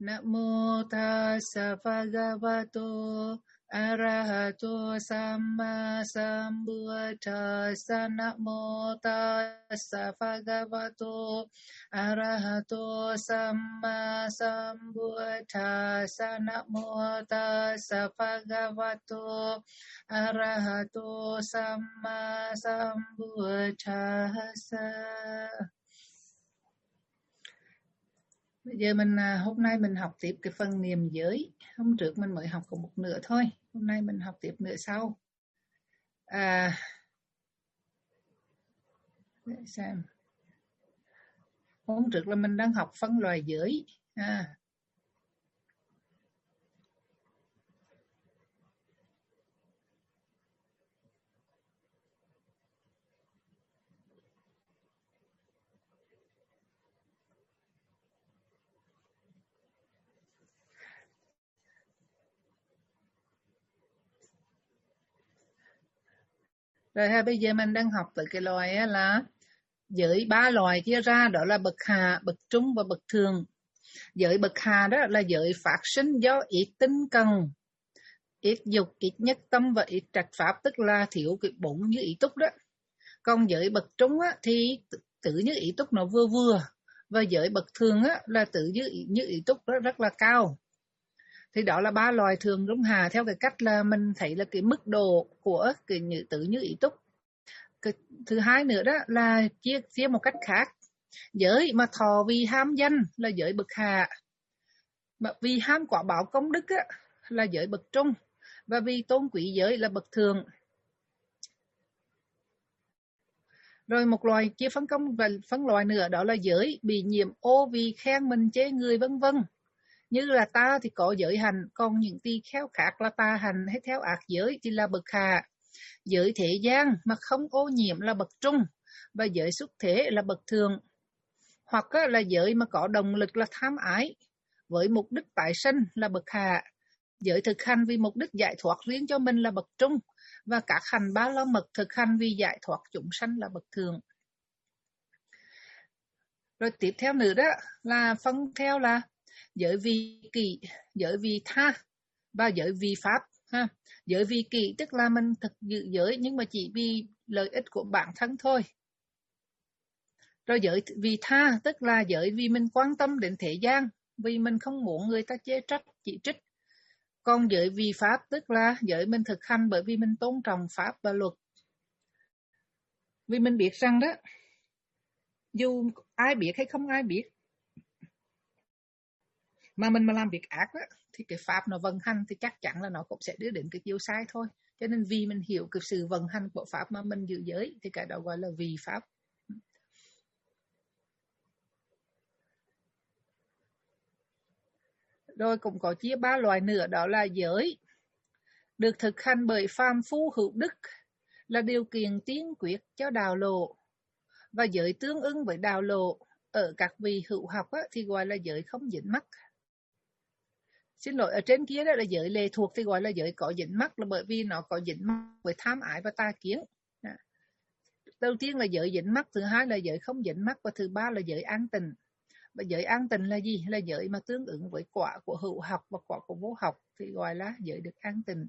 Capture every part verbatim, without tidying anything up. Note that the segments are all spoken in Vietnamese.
Namo tassa bhagavato arahato samma sambuddhassa. Namo tassa bhagavato arahato samma sambuddhassa. Namo tassa bhagavato arahato samma sambuddhassa. Bây giờ mình hôm nay mình học tiếp cái phần niệm giới. Hôm trước mình mới học có một nửa thôi. Hôm nay mình học tiếp nửa sau. À, để xem. Hôm trước là mình đang học phân loài giới. À, rồi ha, bây giờ mình đang học tới cái loài là giới ba loài chia ra, đó là bậc hạ, bậc trung và bậc thường. Giới bậc hạ đó là giới phát sinh do ít tinh cần, ít dục, ít nhất tâm và ít trạch pháp, tức là thiếu cái bốn như ý túc đó. Còn giới bậc trung á, thì tự như ý túc nó vừa vừa, và giới bậc thường á, là tự như, như ý túc rất, rất là cao. Thì đó là ba loài thường trung hạ, theo cái cách là mình thấy là cái mức độ của cái như tự như ý túc. Cái thứ hai nữa đó là chia chia một cách khác. Giới mà thọ vì ham danh là giới bậc hạ, mà vì ham quả báo công đức á, là giới bậc trung, và vì tôn quý giới là bậc thường. Rồi một loài chia phân công và phân loại nữa, đó là giới bị nhiễm ô vì khen mình chê người vân vân. Như là ta thì có giới hành, còn những tỳ kheo khác là tà hành hay theo ác giới thì là bậc hạ. Giới thế gian mà không ô nhiễm là bậc trung, và giới xuất thế là bậc thường. Hoặc là giới mà có động lực là tham ái với mục đích tái sinh là bậc hạ. Giới thực hành vì mục đích giải thoát riêng cho mình là bậc trung, và các hành ba la mật thực hành vì giải thoát chúng sanh là bậc thường. Rồi tiếp theo nữa đó là phân theo là giới vì kỷ, giới vì tha và giới vì pháp ha. Giới vì kỷ tức là mình thực giữ giới nhưng mà chỉ vì lợi ích của bản thân thôi. Rồi giới vì tha tức là giới vì mình quan tâm đến thế gian, vì mình không muốn người ta chê trách chỉ trích. Còn giới vì pháp tức là giới mình thực hành bởi vì mình tôn trọng pháp và luật. Vì mình biết rằng đó, dù ai biết hay không ai biết, mà mình mà làm việc ác đó, thì cái pháp nó vận hành thì chắc chắn là nó cũng sẽ đưa đến cái chiều sai thôi. Cho nên vì mình hiểu cái sự vận hành của pháp mà mình giữ giới thì cái đó gọi là vì pháp. Rồi cũng có chia ba loại nữa, đó là giới được thực hành bởi phàm phu hữu đức là điều kiện tiên quyết cho đạo lộ, và giới tương ứng với đạo lộ ở các vị hữu học á, thì gọi là giới không dính mắc. Xin lỗi, ở trên kia đó là giới lệ thuộc thì gọi là giới có dính mắc, là bởi vì nó có dính mắc với tham ái và tà kiến. Đầu tiên là giới dính mắc, thứ hai là giới không dính mắc, và thứ ba là giới an tịnh. Và giới an tịnh là gì? Là giới mà tương ứng với quả của hữu học và quả của vô học thì gọi là giới được an tịnh.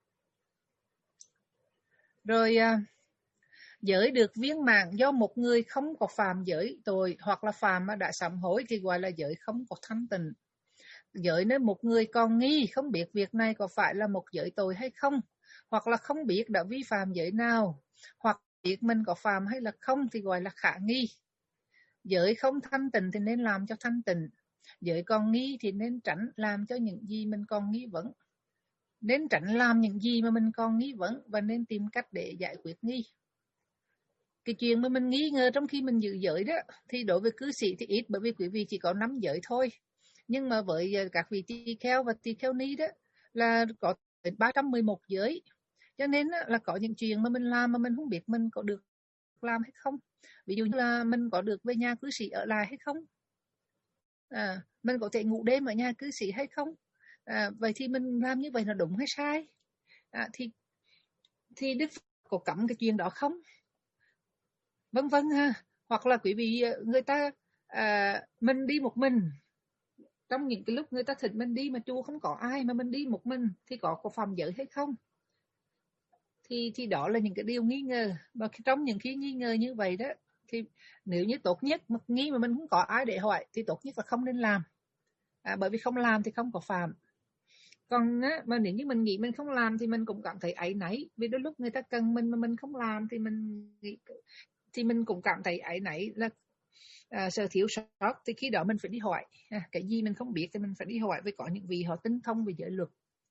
Rồi giới được viên mãn do một người không có phạm giới tội hoặc là phạm mà đã sám hối thì gọi là giới không có thanh tịnh. Giới nếu một người còn nghi không biết việc này có phải là một giới tội hay không, hoặc là không biết đã vi phạm giới nào, hoặc biết mình có phạm hay là không thì gọi là khả nghi. Giới không thanh tịnh thì nên làm cho thanh tịnh. Giới còn nghi thì nên tránh làm cho những gì mình còn nghi vấn. Nên tránh làm những gì mà mình còn nghi vấn, và nên tìm cách để giải quyết nghi. Cái chuyện mà mình nghi ngờ trong khi mình giữ giới đó thì đối với cư sĩ thì ít, bởi vì quý vị chỉ có năm giới thôi. Nhưng mà với các vị tỳ kheo và tỳ kheo ni đó là có ba trăm mười một giới. Cho nên là có những chuyện mà mình làm mà mình không biết mình có được làm hay không. Ví dụ như là mình có được về nhà cư sĩ ở lại hay không, à, mình có thể ngủ đêm ở nhà cư sĩ hay không, à, vậy thì mình làm như vậy là đúng hay sai, à, thì thì Đức Phật có cấm cái chuyện đó không, vân vân ha. Hoặc là quý vị người ta à, mình đi một mình trong những cái lúc người ta thỉnh mình đi mà chùa không có ai mà mình đi một mình thì có có phạm giới hay không? Thì thì đó là những cái điều nghi ngờ. Và trong những khi nghi ngờ như vậy đó thì nếu như tốt nhất mà nghi mà mình không có ai để hỏi thì tốt nhất là không nên làm. À, bởi vì không làm thì không có phạm. Còn á, mà nếu như mình nghĩ mình không làm thì mình cũng cảm thấy áy náy, vì đôi lúc người ta cần mình mà mình không làm thì mình nghĩ, thì mình cũng cảm thấy áy náy là à, sợ thiếu sót. Thì khi đó mình phải đi hỏi, à, cái gì mình không biết thì mình phải đi hỏi với có những vị họ tinh thông về giới luật.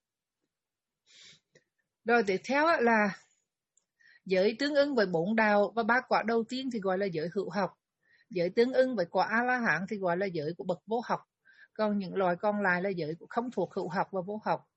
Rồi tiếp theo á, là giới tương ứng với bốn đạo và ba quả đầu tiên thì gọi là giới hữu học. Giới tương ứng với quả A-la-hán thì gọi là giới của bậc vô học. Còn những loài còn lại là giới không thuộc hữu học và vô học.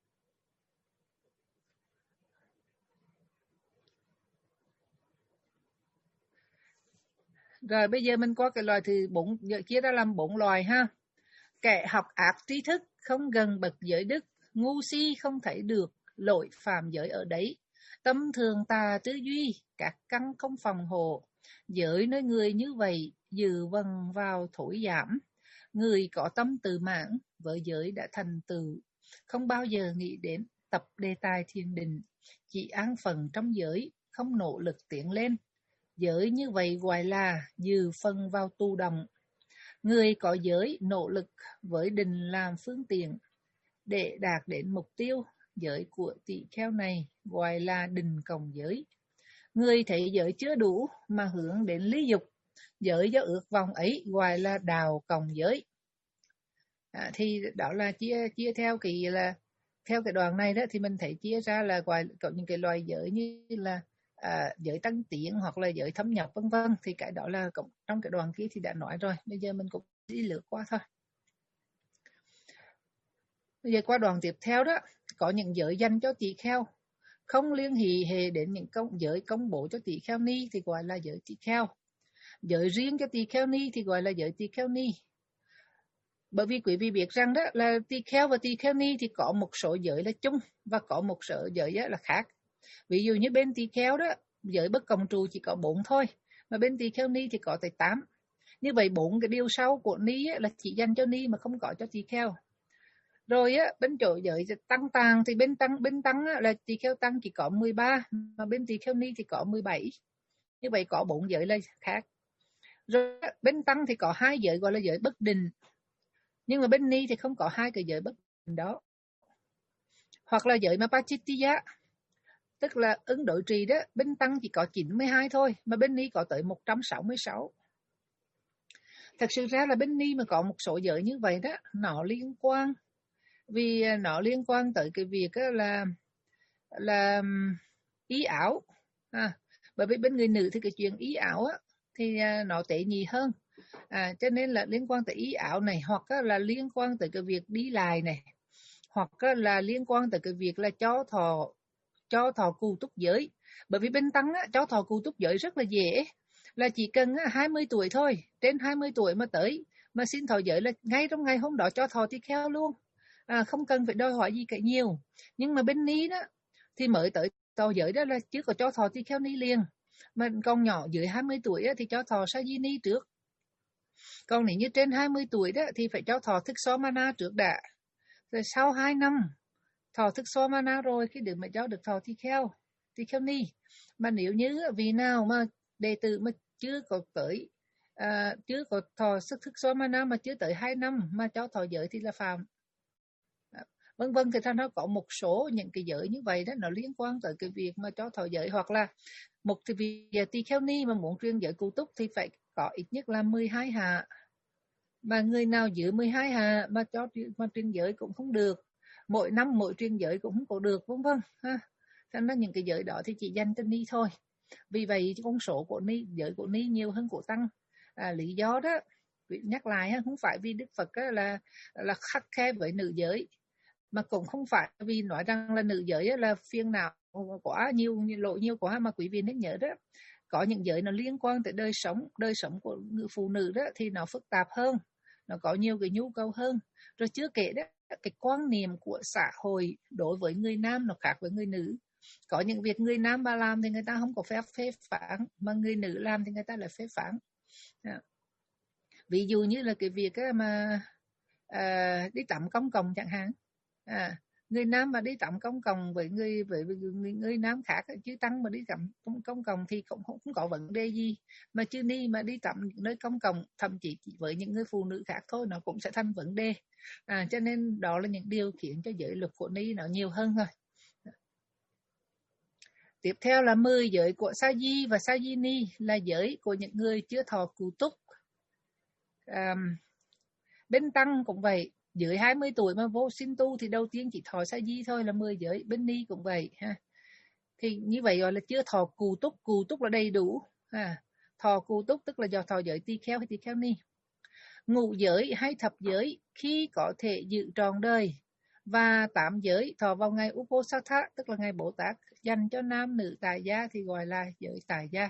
Rồi bây giờ mình có cái loài thứ bốn, chia ra làm bốn loài ha. Kẻ học ác trí thức, không gần bậc giới đức, ngu si không thấy được, lỗi phạm giới ở đấy. Tâm thường tà tư duy, các căn không phòng hộ. Giới nơi người như vậy, dự vần vào thổi giảm. Người có tâm tự mãn, với giới đã thành tựu, không bao giờ nghĩ đến tập đề tài thiền định, chỉ an phận trong giới, không nỗ lực tiến lên. Giới như vậy gọi là dự phần vào tu động. Người có giới nỗ lực với định làm phương tiện để đạt đến mục tiêu. Giới của tỳ kheo này gọi là định cộng giới. Người thấy giới chưa đủ mà hướng đến lý dục, giới do ước vọng ấy gọi là đào cộng giới. À, thì đó là chia chia theo cái là theo cái đoạn này đó thì mình thấy chia ra là gọi có những cái loài giới như là à, giới tăng tiến hoặc là giới thâm nhập vân vân, thì cái đó là cũng trong cái đoạn kia thì đã nói rồi, bây giờ mình cũng đi lướt qua thôi. Bây giờ qua đoạn tiếp theo đó, có những giới dành cho tỳ kheo không liên hệ hệ đến những công giới công bố cho tỳ kheo ni thì gọi là giới tỳ kheo. Giới riêng cho tỳ kheo ni thì gọi là giới tỳ kheo ni. Bởi vì quý vị biết rằng đó là tỳ kheo và tỳ kheo ni thì có một số giới là chung và có một số giới là khác. Ví dụ như bên tỳ kheo đó, giới bất cộng trù chỉ có bốn thôi, mà bên tỳ kheo ni thì có tới tám. Như vậy bốn cái điều sau của ni là chỉ dành cho ni mà không có cho tỳ kheo. Rồi á, bên chỗ giới tăng tàng thì bên tăng bên tăng á, là tỳ kheo tăng chỉ có mười ba, mà bên tỳ kheo ni thì có mười bảy. Như vậy có bốn giới là khác. Rồi bên tăng thì có hai giới gọi là giới bất định, nhưng mà bên ni thì không có hai cái giới bất định đó. Hoặc là giới Mapachittiya, tức là ứng đối trì đó, bên tăng chỉ có chín mươi hai thôi, mà bên ni có tới một trăm sáu mươi sáu. Thật sự ra là bên ni mà có một số giới như vậy đó, nó liên quan, vì nó liên quan tới cái việc là là ý ảo. À, bởi vì bên người nữ thì cái chuyện ý ảo á, thì nó tệ nhì hơn. À, cho nên là liên quan tới ý ảo này, hoặc là liên quan tới cái việc đi lại này, hoặc là liên quan tới cái việc là cho thọ cho thọ cù túc giới. Bởi vì bên tăng á, cho thọ cù túc giới rất là dễ, là chỉ cần á, hai mươi tuổi thôi, trên hai mươi tuổi mà tới mà xin thọ giới là ngay trong ngày hôm đó cho thọ tỳ kheo luôn, à, không cần phải đòi hỏi gì cả nhiều. Nhưng mà bên ni đó thì mới tới thọ giới đó là chưa có cho thọ tỳ kheo ni liền, mà con nhỏ dưới hai mươi tuổi á, thì cho thọ sa di ni trước. Còn nếu như trên hai mươi tuổi đó thì phải cho thọ thức Somana trước đã. Rồi sau hai năm thọ thức Somana rồi khi được mà cho được thọ tỳ kheo, tỳ kheo ni. Mà nếu như vì nào mà đệ tử mà chưa có tới à, chưa có thọ sức thức Somana mà chưa tới hai năm mà cho thọ giới thì là phạm. Vân vân, thì nó có một số những cái giới như vậy đó, nó liên quan tới cái việc mà cho thọ giới. Hoặc là một thì vì tỳ kheo ni mà muốn truyền giới cụ túc thì phải có ít nhất là mười hai hạ, mà người nào dưới mười hai hạ mà cho mà truyền giới cũng không được, mỗi năm mỗi truyền giới cũng không có được, vân vân ha. Cho nên những cái giới đó thì chỉ dành cho ni thôi. Vì vậy con số của ni, giới của ni nhiều hơn của tăng. À, lý do đó nhắc lại ha, không phải vì Đức Phật là là khắt khe với nữ giới, mà cũng không phải vì nói rằng là nữ giới là phiền não quá nhiều, lộ nhiều quá, mà quý vị nên nhớ đó, có những giới nó liên quan tới đời sống đời sống của người phụ nữ đó thì nó phức tạp hơn, nó có nhiều cái nhu cầu hơn. Rồi chưa kể đó, cái quan niệm của xã hội đối với người nam nó khác với người nữ. Có những việc người nam mà làm thì người ta không có phép phê phán, mà người nữ làm thì người ta lại phê phán. Ví dụ như là cái việc mà à, đi tắm công cộng chẳng hạn. À, người nam mà đi tắm công cộng với người với, với người, người nam khác, chứ tăng mà đi tắm công, công cộng thì cũng không, không có vấn đề gì. Mà chứ ni mà đi tắm nơi công cộng, thậm chí với những người phụ nữ khác thôi, nó cũng sẽ thành vấn đề. À, cho nên đó là những điều khiến cho giới luật của ni nó nhiều hơn thôi. Tiếp theo là mười giới của Sa Di và Sa Di Ni, là giới của những người chưa thọ cù túc. À, bên tăng cũng vậy, dưới hai mươi tuổi mà vô sinh tu thì đầu tiên chỉ thọ Sa Di thôi, là mười giới. Bên Ni cũng vậy ha. Thì như vậy gọi là chưa thọ cù túc. Cù túc là đầy đủ. À, thọ cù túc tức là do thọ giới tỳ kheo hay tỳ kheo ni. Ngũ giới hay thập giới khi có thể giữ trọn đời, và tám giới thọ vào ngày Uposatha, tức là ngày Bồ Tát, dành cho nam nữ tại gia thì gọi là giới tại gia.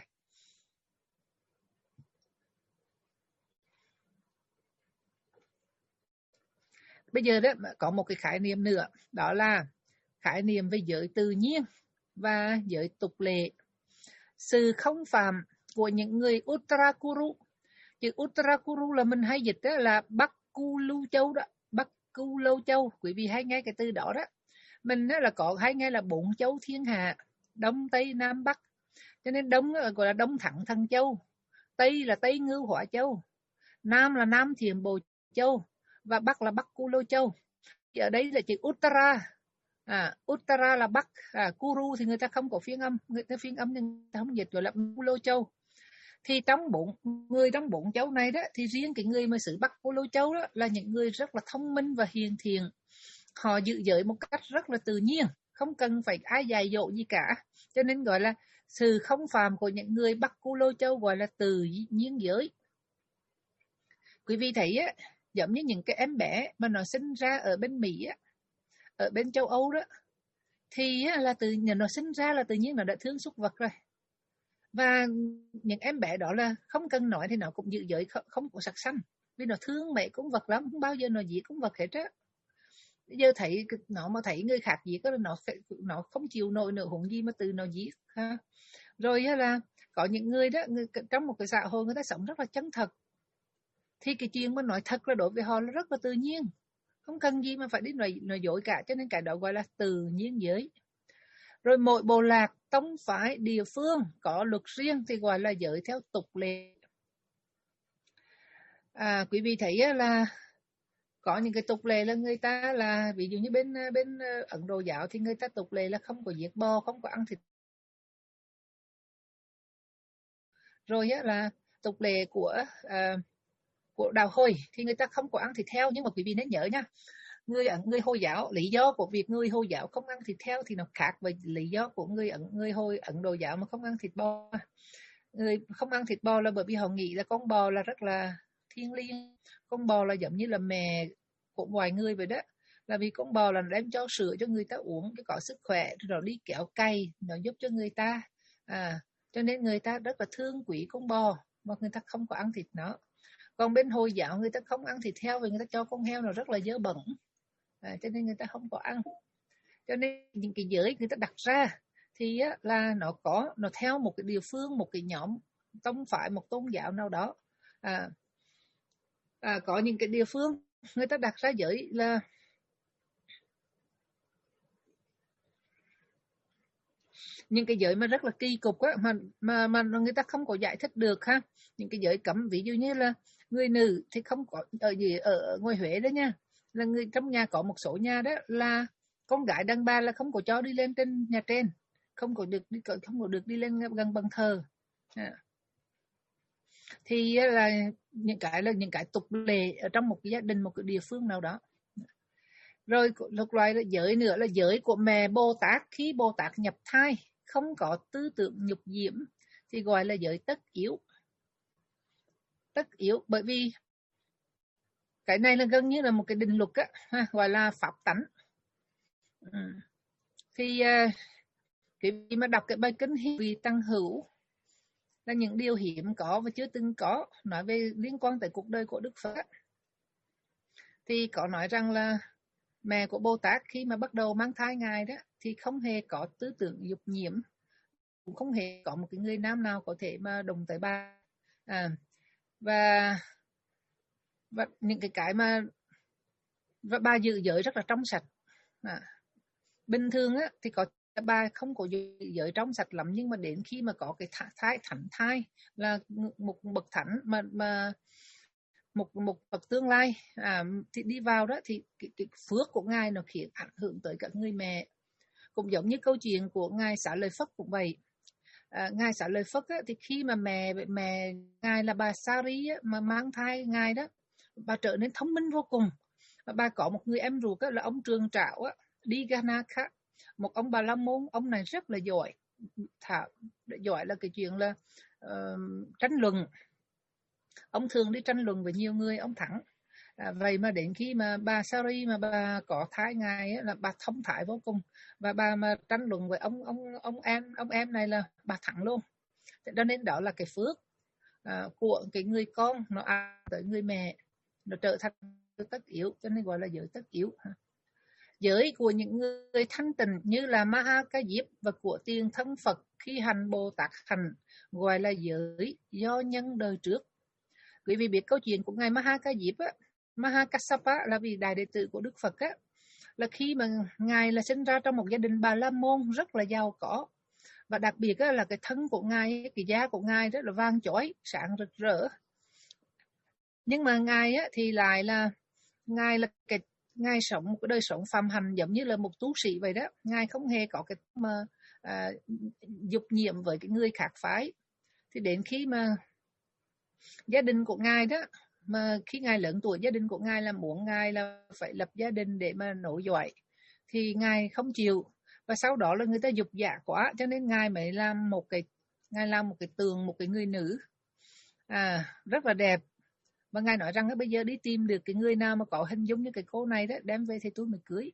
Bây giờ đó có một cái khái niệm nữa, đó là khái niệm về giới tự nhiên và giới tục lệ. Sự không phạm của những người Uttarakuru. Chữ Uttarakuru là mình hay dịch đó là Bắc Cu Lưu Châu đó, Bắc Cu Lâu Châu. Quý vị hay nghe cái từ đó đó. Mình đó là có hay nghe là bốn châu thiên hạ, Đông Tây Nam Bắc. Cho nên Đông gọi là Đông Thẳng Thần Châu, Tây là Tây Ngưu Hỏa Châu, Nam là Nam Thiểm Bồ Châu, và Bắc là Bắc Cu Lô Châu. Ở đây là chữ Uttara. À, Uttara là Bắc, à, Kuru thì người ta không có phiên âm, người ta phiên âm nhưng người ta không dịch, gọi là Cu Lô Châu. Thì trong bốn người trong bốn châu này đó, thì riêng cái người mà xứ Bắc Cu Lô Châu đó là những người rất là thông minh và hiền thiện. Họ giữ giới một cách rất là tự nhiên, không cần phải ai dạy dỗ gì cả. Cho nên gọi là sự không phàm của những người Bắc Cu Lô Châu gọi là tự nhiên giới. Quý vị thấy á, giống như những cái em bé mà nó sinh ra ở bên Mỹ á, ở bên châu Âu đó, thì là từ nó sinh ra là tự nhiên nó đã thương súc vật rồi. Và những em bé đó là không cần nói thì nó cũng giữ giới không, không có sặc sanh, vì nó thương mẹ con vật lắm, không bao giờ nó giết con vật hết á. Bây giờ thấy nó mà thấy người khác giết đó, nó nó không chịu nổi nữa, huống gì mà từ nó giết ha. Rồi là có những người đó, người, trong một cái xã hội người ta sống rất là chân thật, thì cái chuyện mà nói thật là đối với họ là rất là tự nhiên, không cần gì mà phải đi nói, nói dối cả. Cho nên cái đó gọi là tự nhiên giới. Rồi mỗi bộ lạc, tông phái, địa phương có luật riêng thì gọi là giới theo tục lệ. À, quý vị thấy là có những cái tục lệ là người ta là, ví dụ như bên bên Ấn Độ giáo thì người ta tục lệ là không có giết bò, không có ăn thịt. Rồi là tục lệ của uh, của đạo Hồi thì người ta không có ăn thịt heo. Nhưng mà quý vị nên nhớ nha, người người Hồi giáo, lý do của việc người Hồi giáo không ăn thịt heo thì nó khác với lý do của người ấn người Hồi Ấn Độ giáo mà không ăn thịt bò. Người không ăn thịt bò là bởi vì họ nghĩ là con bò là rất là thiêng liêng, con bò là giống như là mẹ của mọi người vậy đó. Là vì con bò là đem cho sữa cho người ta uống cho có sức khỏe, rồi đi kéo cày nó giúp cho người ta. À, cho nên người ta rất là thương quý con bò mà người ta không có ăn thịt nó. Còn bên Hồi giáo người ta không ăn thịt heo vì người ta cho con heo nó rất là dơ bẩn. À, cho nên người ta không có ăn. Cho nên những cái giới người ta đặt ra thì á, là nó có nó theo một cái địa phương, một cái nhóm tông phái, một tôn giáo nào đó. À, à, có những cái địa phương người ta đặt ra giới là những cái giới mà rất là kỳ cục á, mà mà mà người ta không có giải thích được ha. Những cái giới cấm, ví dụ như là người nữ thì không có ở gì ở ngoài Huế đó nha, là người trong nhà có một số nhà đó là con gái đàn bà là không có cho đi lên trên nhà trên, không có được đi không có được đi lên gần bàn thờ. À, thì là những cái là những cái tục lệ ở trong một cái gia đình, một cái địa phương nào đó. Rồi một loại là giới nữa là giới của mẹ Bồ Tát khi Bồ Tát nhập thai, không có tư tưởng nhục nhiễm thì gọi là giới tất yếu. Tất yếu bởi vì cái này là gần như là một cái định luật á, ha, gọi là pháp tánh. Ừ. Thì cái uh, mà đọc cái bài kinh Hiền Vị Tăng Hữu là những điều hiếm có và chưa từng có, nói về liên quan tới cuộc đời của Đức Phật. Thì có nói rằng là mẹ của Bồ Tát khi mà bắt đầu mang thai ngài đó thì không hề có tư tưởng dục nhiễm, cũng không hề có một cái người nam nào có thể mà đụng tới bà. À, và và những cái cái mà và bà giữ giới rất là trong sạch. À, bình thường á, thì có bà không có giới trong sạch lắm, nhưng mà đến khi mà có cái thái thánh thai là một bậc thánh mà mà một một bậc tương lai à, thì đi vào đó thì cái, cái phước của ngài nó khiến ảnh hưởng tới các người mẹ. Cũng giống như câu chuyện của ngài Xá Lợi Phất cũng vậy. À, ngài Xá Lợi Phất á, thì khi mà mẹ mẹ ngài là bà Sari á, mà mang thai ngài đó, bà trở nên thông minh vô cùng. Và bà có một người em ruột á, là ông Trường Trảo á, đi Ganakha, một ông Bà La Môn. Ông này rất là giỏi, thả giỏi là cái chuyện là uh, tranh luận. Ông thường đi tranh luận với nhiều người, ông thắng. À, vậy mà đến khi mà bà Sari mà bà có thai ngài á, là bà thông thái vô cùng, và bà mà tranh luận với ông ông ông em ông em này là bà thắng luôn. Cho nên đó là cái phước à, của cái người con nó ăn tới người mẹ, nó trở thành tất yếu, cho nên gọi là giới tất yếu. Giới của những người thanh tịnh như là Maha Ca Diếp và của tiền thân Phật khi hành Bồ Tát hành gọi là giới do nhân đời trước. Quý vị biết câu chuyện của ngài Maha Ca Diếp á, Maha Kassapa là vị đại đệ tử của Đức Phật á, là khi mà ngài là sinh ra trong một gia đình Bà La Môn rất là giàu có, và đặc biệt á, là cái thân của ngài, cái da của ngài rất là vàng chói, sáng rực rỡ. Nhưng mà ngài á, thì lại là ngài là cái ngài sống một cái đời sống phàm hành giống như là một tu sĩ vậy đó. Ngài không hề có cái mà à, dục nhiễm với cái người khác phái. Thì đến khi mà gia đình của ngài đó, mà khi ngài lớn tuổi, gia đình của ngài là muốn ngài là phải lập gia đình để mà nối dõi, thì ngài không chịu. Và sau đó là người ta dục dạ quá, cho nên ngài mới làm một cái ngài làm một cái tượng, một cái người nữ à, rất là đẹp. Và ngài nói rằng bây giờ đi tìm được cái người nào mà có hình dung như cái cô này đó, đem về thì tôi mới cưới.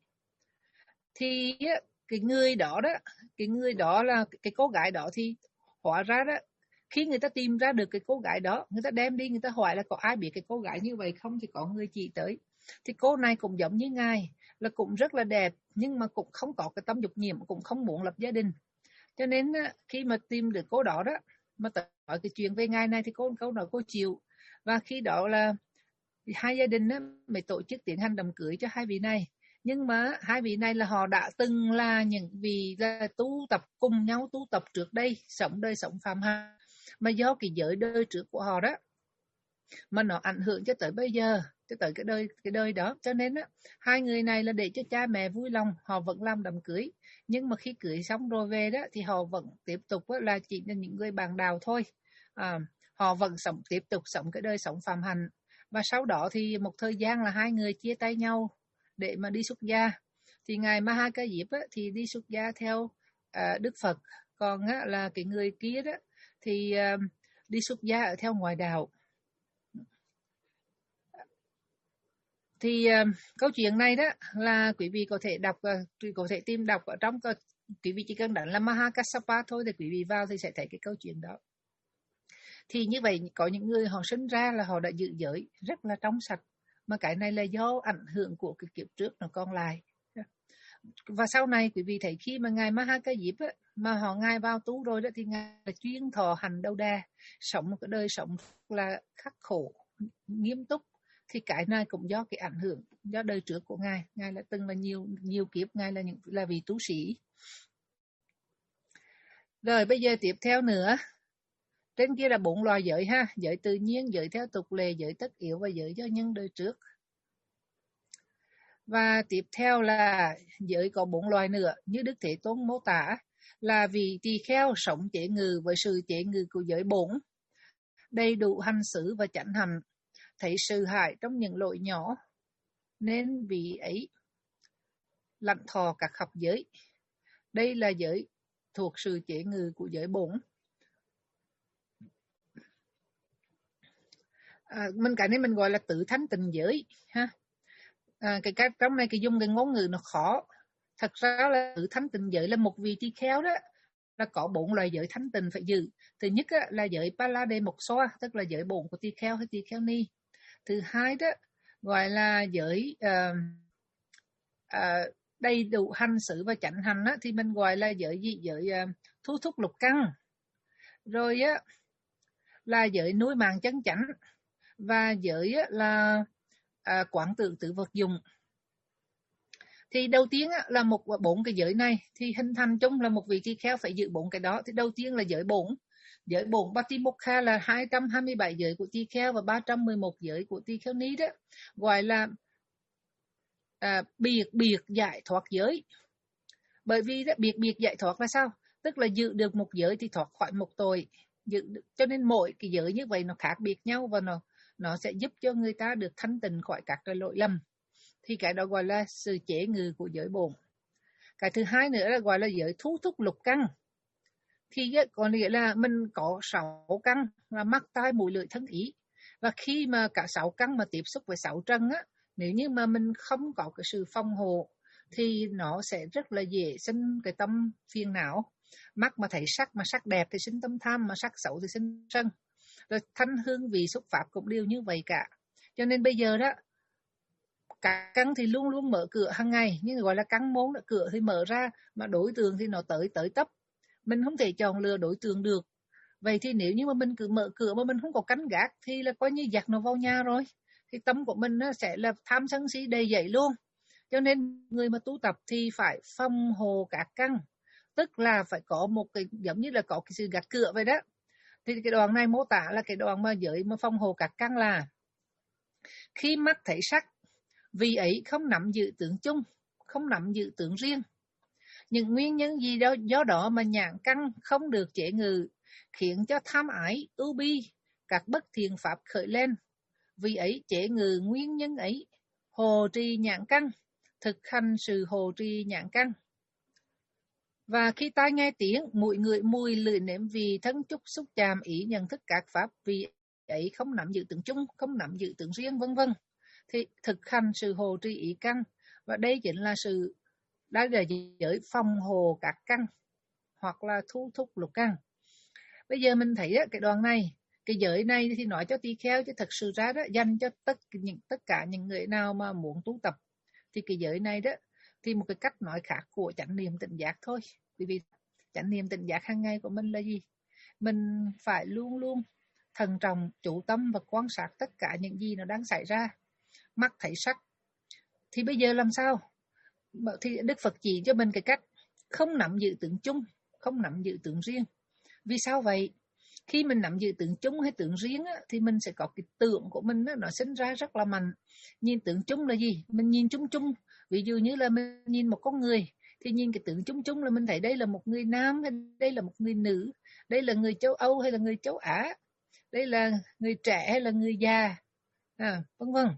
Thì cái người đó đó cái người đó là cái cô gái đó, thì hóa ra đó, khi người ta tìm ra được cái cô gái đó, người ta đem đi, người ta hỏi là có ai biết cái cô gái như vậy không, thì có người chỉ tới. Thì cô này cũng giống như ngài, là cũng rất là đẹp, nhưng mà cũng không có cái tâm dục nhiễm, cũng không muốn lập gia đình. Cho nên khi mà tìm được cô đó đó, mà hỏi cái chuyện về ngài này, thì cô câu nói cô chịu. Và khi đó là hai gia đình á, mới tổ chức tiến hành đám cưới cho hai vị này. Nhưng mà hai vị này là họ đã từng là những vị là tu tập cùng nhau, tu tập trước đây, sống đời sống phàm hành, mà do cái giới đời trước của họ đó mà nó ảnh hưởng cho tới bây giờ, cho tới cái đời cái đời đó. Cho nên á, hai người này là để cho cha mẹ vui lòng, họ vẫn làm đám cưới. Nhưng mà khi cưới xong rồi về đó, thì họ vẫn tiếp tục á, là chỉ là những người bạn đào thôi. À, họ vẫn sống tiếp tục sống cái đời sống phàm hành. Và sau đó thì một thời gian là hai người chia tay nhau để mà đi xuất gia. Thì ngài Maha Ca Diếp á, thì đi xuất gia theo à, Đức Phật, còn á, là cái người kia đó thì à, đi xuất gia ở theo ngoại đạo. Thì uh, câu chuyện này đó là quý vị có thể đọc, uh, có thể tìm đọc ở trong uh, quý vị chỉ cần đánh là Maha Kassapa thôi, thì quý vị vào thì sẽ thấy cái câu chuyện đó. Thì như vậy có những người họ sinh ra là họ đã giữ giới rất là trong sạch, mà cái này là do ảnh hưởng của cái kiếp trước nó còn lại. Và sau này quý vị thấy khi mà ngài Maha Ca Diếp á, mà họ ngài vào tu rồi đó, thì ngài là chuyên thọ hành đâu đa, sống một cái đời sống là khắc khổ, nghiêm túc. Thì cái này cũng do cái ảnh hưởng do đời trước của ngài. Ngài là từng là nhiều nhiều kiếp ngài là những là vị tu sĩ. Rồi bây giờ tiếp theo nữa, trên kia là bốn loài giới ha: giới tự nhiên, giới theo tục lệ, giới tất yếu và giới do nhân đời trước. Và tiếp theo là giới có bốn loài nữa, như Đức Thế Tôn mô tả là vị tỳ kheo sống chế ngự với sự chế ngự của giới bổn, đầy đủ hành xử và chánh hành, thấy sự hại trong những lỗi nhỏ, nên vị ấy lãnh thọ các học giới. Đây là giới thuộc sự chế ngự của giới bổn. À, mình cái này mình gọi là tự thánh tịnh giới ha. À, cái cái trong này cái dùng cái ngôn ngữ nó khó. Thật ra là tự thánh tịnh giới là một vị tỳ kheo đó là có bốn loại giới thánh tịnh phải giữ. Thứ nhất á, là giới Palade Mộc Xoa, tức là giới bổn của tỳ kheo hay tỳ kheo ni. Thứ hai đó gọi là giới uh, uh, đầy đủ hành xử và chánh hành á, thì mình gọi là giới gì? Giới uh, thu thúc lục căn. Rồi á là giới nuôi mạng chân chánh, và giới á, là uh, quán tưởng tự vật dụng. Thì đầu tiên á, là một bốn cái giới này thì hình thành chung là một vị tỳ kheo phải giữ bốn cái đó. Thì đầu tiên là giới bổn. Giới bổn Patimokha là hai trăm hai mươi bảy giới của tỳ kheo và ba trăm mười một giới của tỳ kheo ni đó, gọi là à, biệt biệt giải thoát giới. Bởi vì đó, biệt biệt giải thoát là sao? Tức là giữ được một giới thì thoát khỏi một tội. Giữ được, cho nên mỗi cái giới như vậy nó khác biệt nhau và nó nó sẽ giúp cho người ta được thanh tịnh khỏi các cái lỗi lầm. Thì cái đó gọi là sự chế ngự của giới bổn. Cái thứ hai nữa là gọi là giới thu thúc lục căn. Thì có nghĩa là mình có sáu căn là mắt, tai, mũi, lưỡi, thân, ý. Và khi mà cả sáu căn mà tiếp xúc với sáu trần á, nếu như mà mình không có cái sự phòng hộ thì nó sẽ rất là dễ sinh cái tâm phiền não. Mắt mà thấy sắc mà sắc đẹp thì sinh tâm tham, mà sắc xấu thì sinh sân. Rồi thanh hương vị xúc pháp cũng đều như vậy cả. Cho nên bây giờ đó, các căn thì luôn luôn mở cửa hàng ngày, nhưng gọi là căn môn đó, cửa thì mở ra mà đối tượng thì nó tới tới tấp. Mình không thể chọn lựa đối tượng được. Vậy thì nếu như mà mình cứ mở cửa mà mình không có canh gác thì là coi như giặc nó vào nhà rồi. Thì tâm của mình nó sẽ là tham sân si đầy dẫy luôn. Cho nên người mà tu tập thì phải phòng hộ các căn. Tức là phải có một cái giống như là có cái sự gạt cửa vậy đó. Thì cái đoạn này mô tả là cái đoạn mà giới mà phòng hộ các căn là khi mắt thấy sắc, vì ấy không nắm giữ tướng chung, không nắm giữ tướng riêng. Những nguyên nhân gì đó do đó mà nhãn căn không được chế ngự, khiến cho tham ái, ưu bi, các bất thiện pháp khởi lên. Vì ấy chế ngự nguyên nhân ấy, hồ trì nhãn căn, thực hành sự hồ trì nhãn căn. Và khi tai nghe tiếng, mũi ngửi mùi, lưỡi nếm vị, thân chúc xúc chạm, ý nhận thức các pháp, vì ấy không nắm giữ tướng chung, không nắm giữ tướng riêng, vân vân. Thì thực hành sự hồ trì ý căn, và đây chính là sự đây là giới phòng hộ các căn hoặc là thu thúc lục căn. Bây giờ mình thấy đó, cái đoạn này, cái giới này thì nói cho tỳ kheo, chứ thật sự ra đó dành cho tất những tất cả những người nào mà muốn tu tập. Thì cái giới này đó thì một cái cách nói khác của chánh niệm tỉnh giác thôi. Bởi vì chánh niệm tỉnh giác hàng ngày của mình là gì? Mình phải luôn luôn thần trọng, chủ tâm và quan sát tất cả những gì nó đang xảy ra. Mắt thấy sắc thì bây giờ làm sao? Thì Đức Phật chỉ cho mình cái cách không nắm giữ tướng chung, không nắm giữ tướng riêng. Vì sao vậy? Khi mình nắm giữ tướng chung hay tướng riêng á, thì mình sẽ có cái tưởng của mình á, nó sinh ra rất là mạnh. Nhìn tướng chung là gì? Mình nhìn chung chung. Ví dụ như là mình nhìn một con người thì nhìn cái tướng chung chung là mình thấy đây là một người nam hay đây là một người nữ, đây là người châu Âu hay là người châu Á, đây là người trẻ hay là người già, à, vân vân.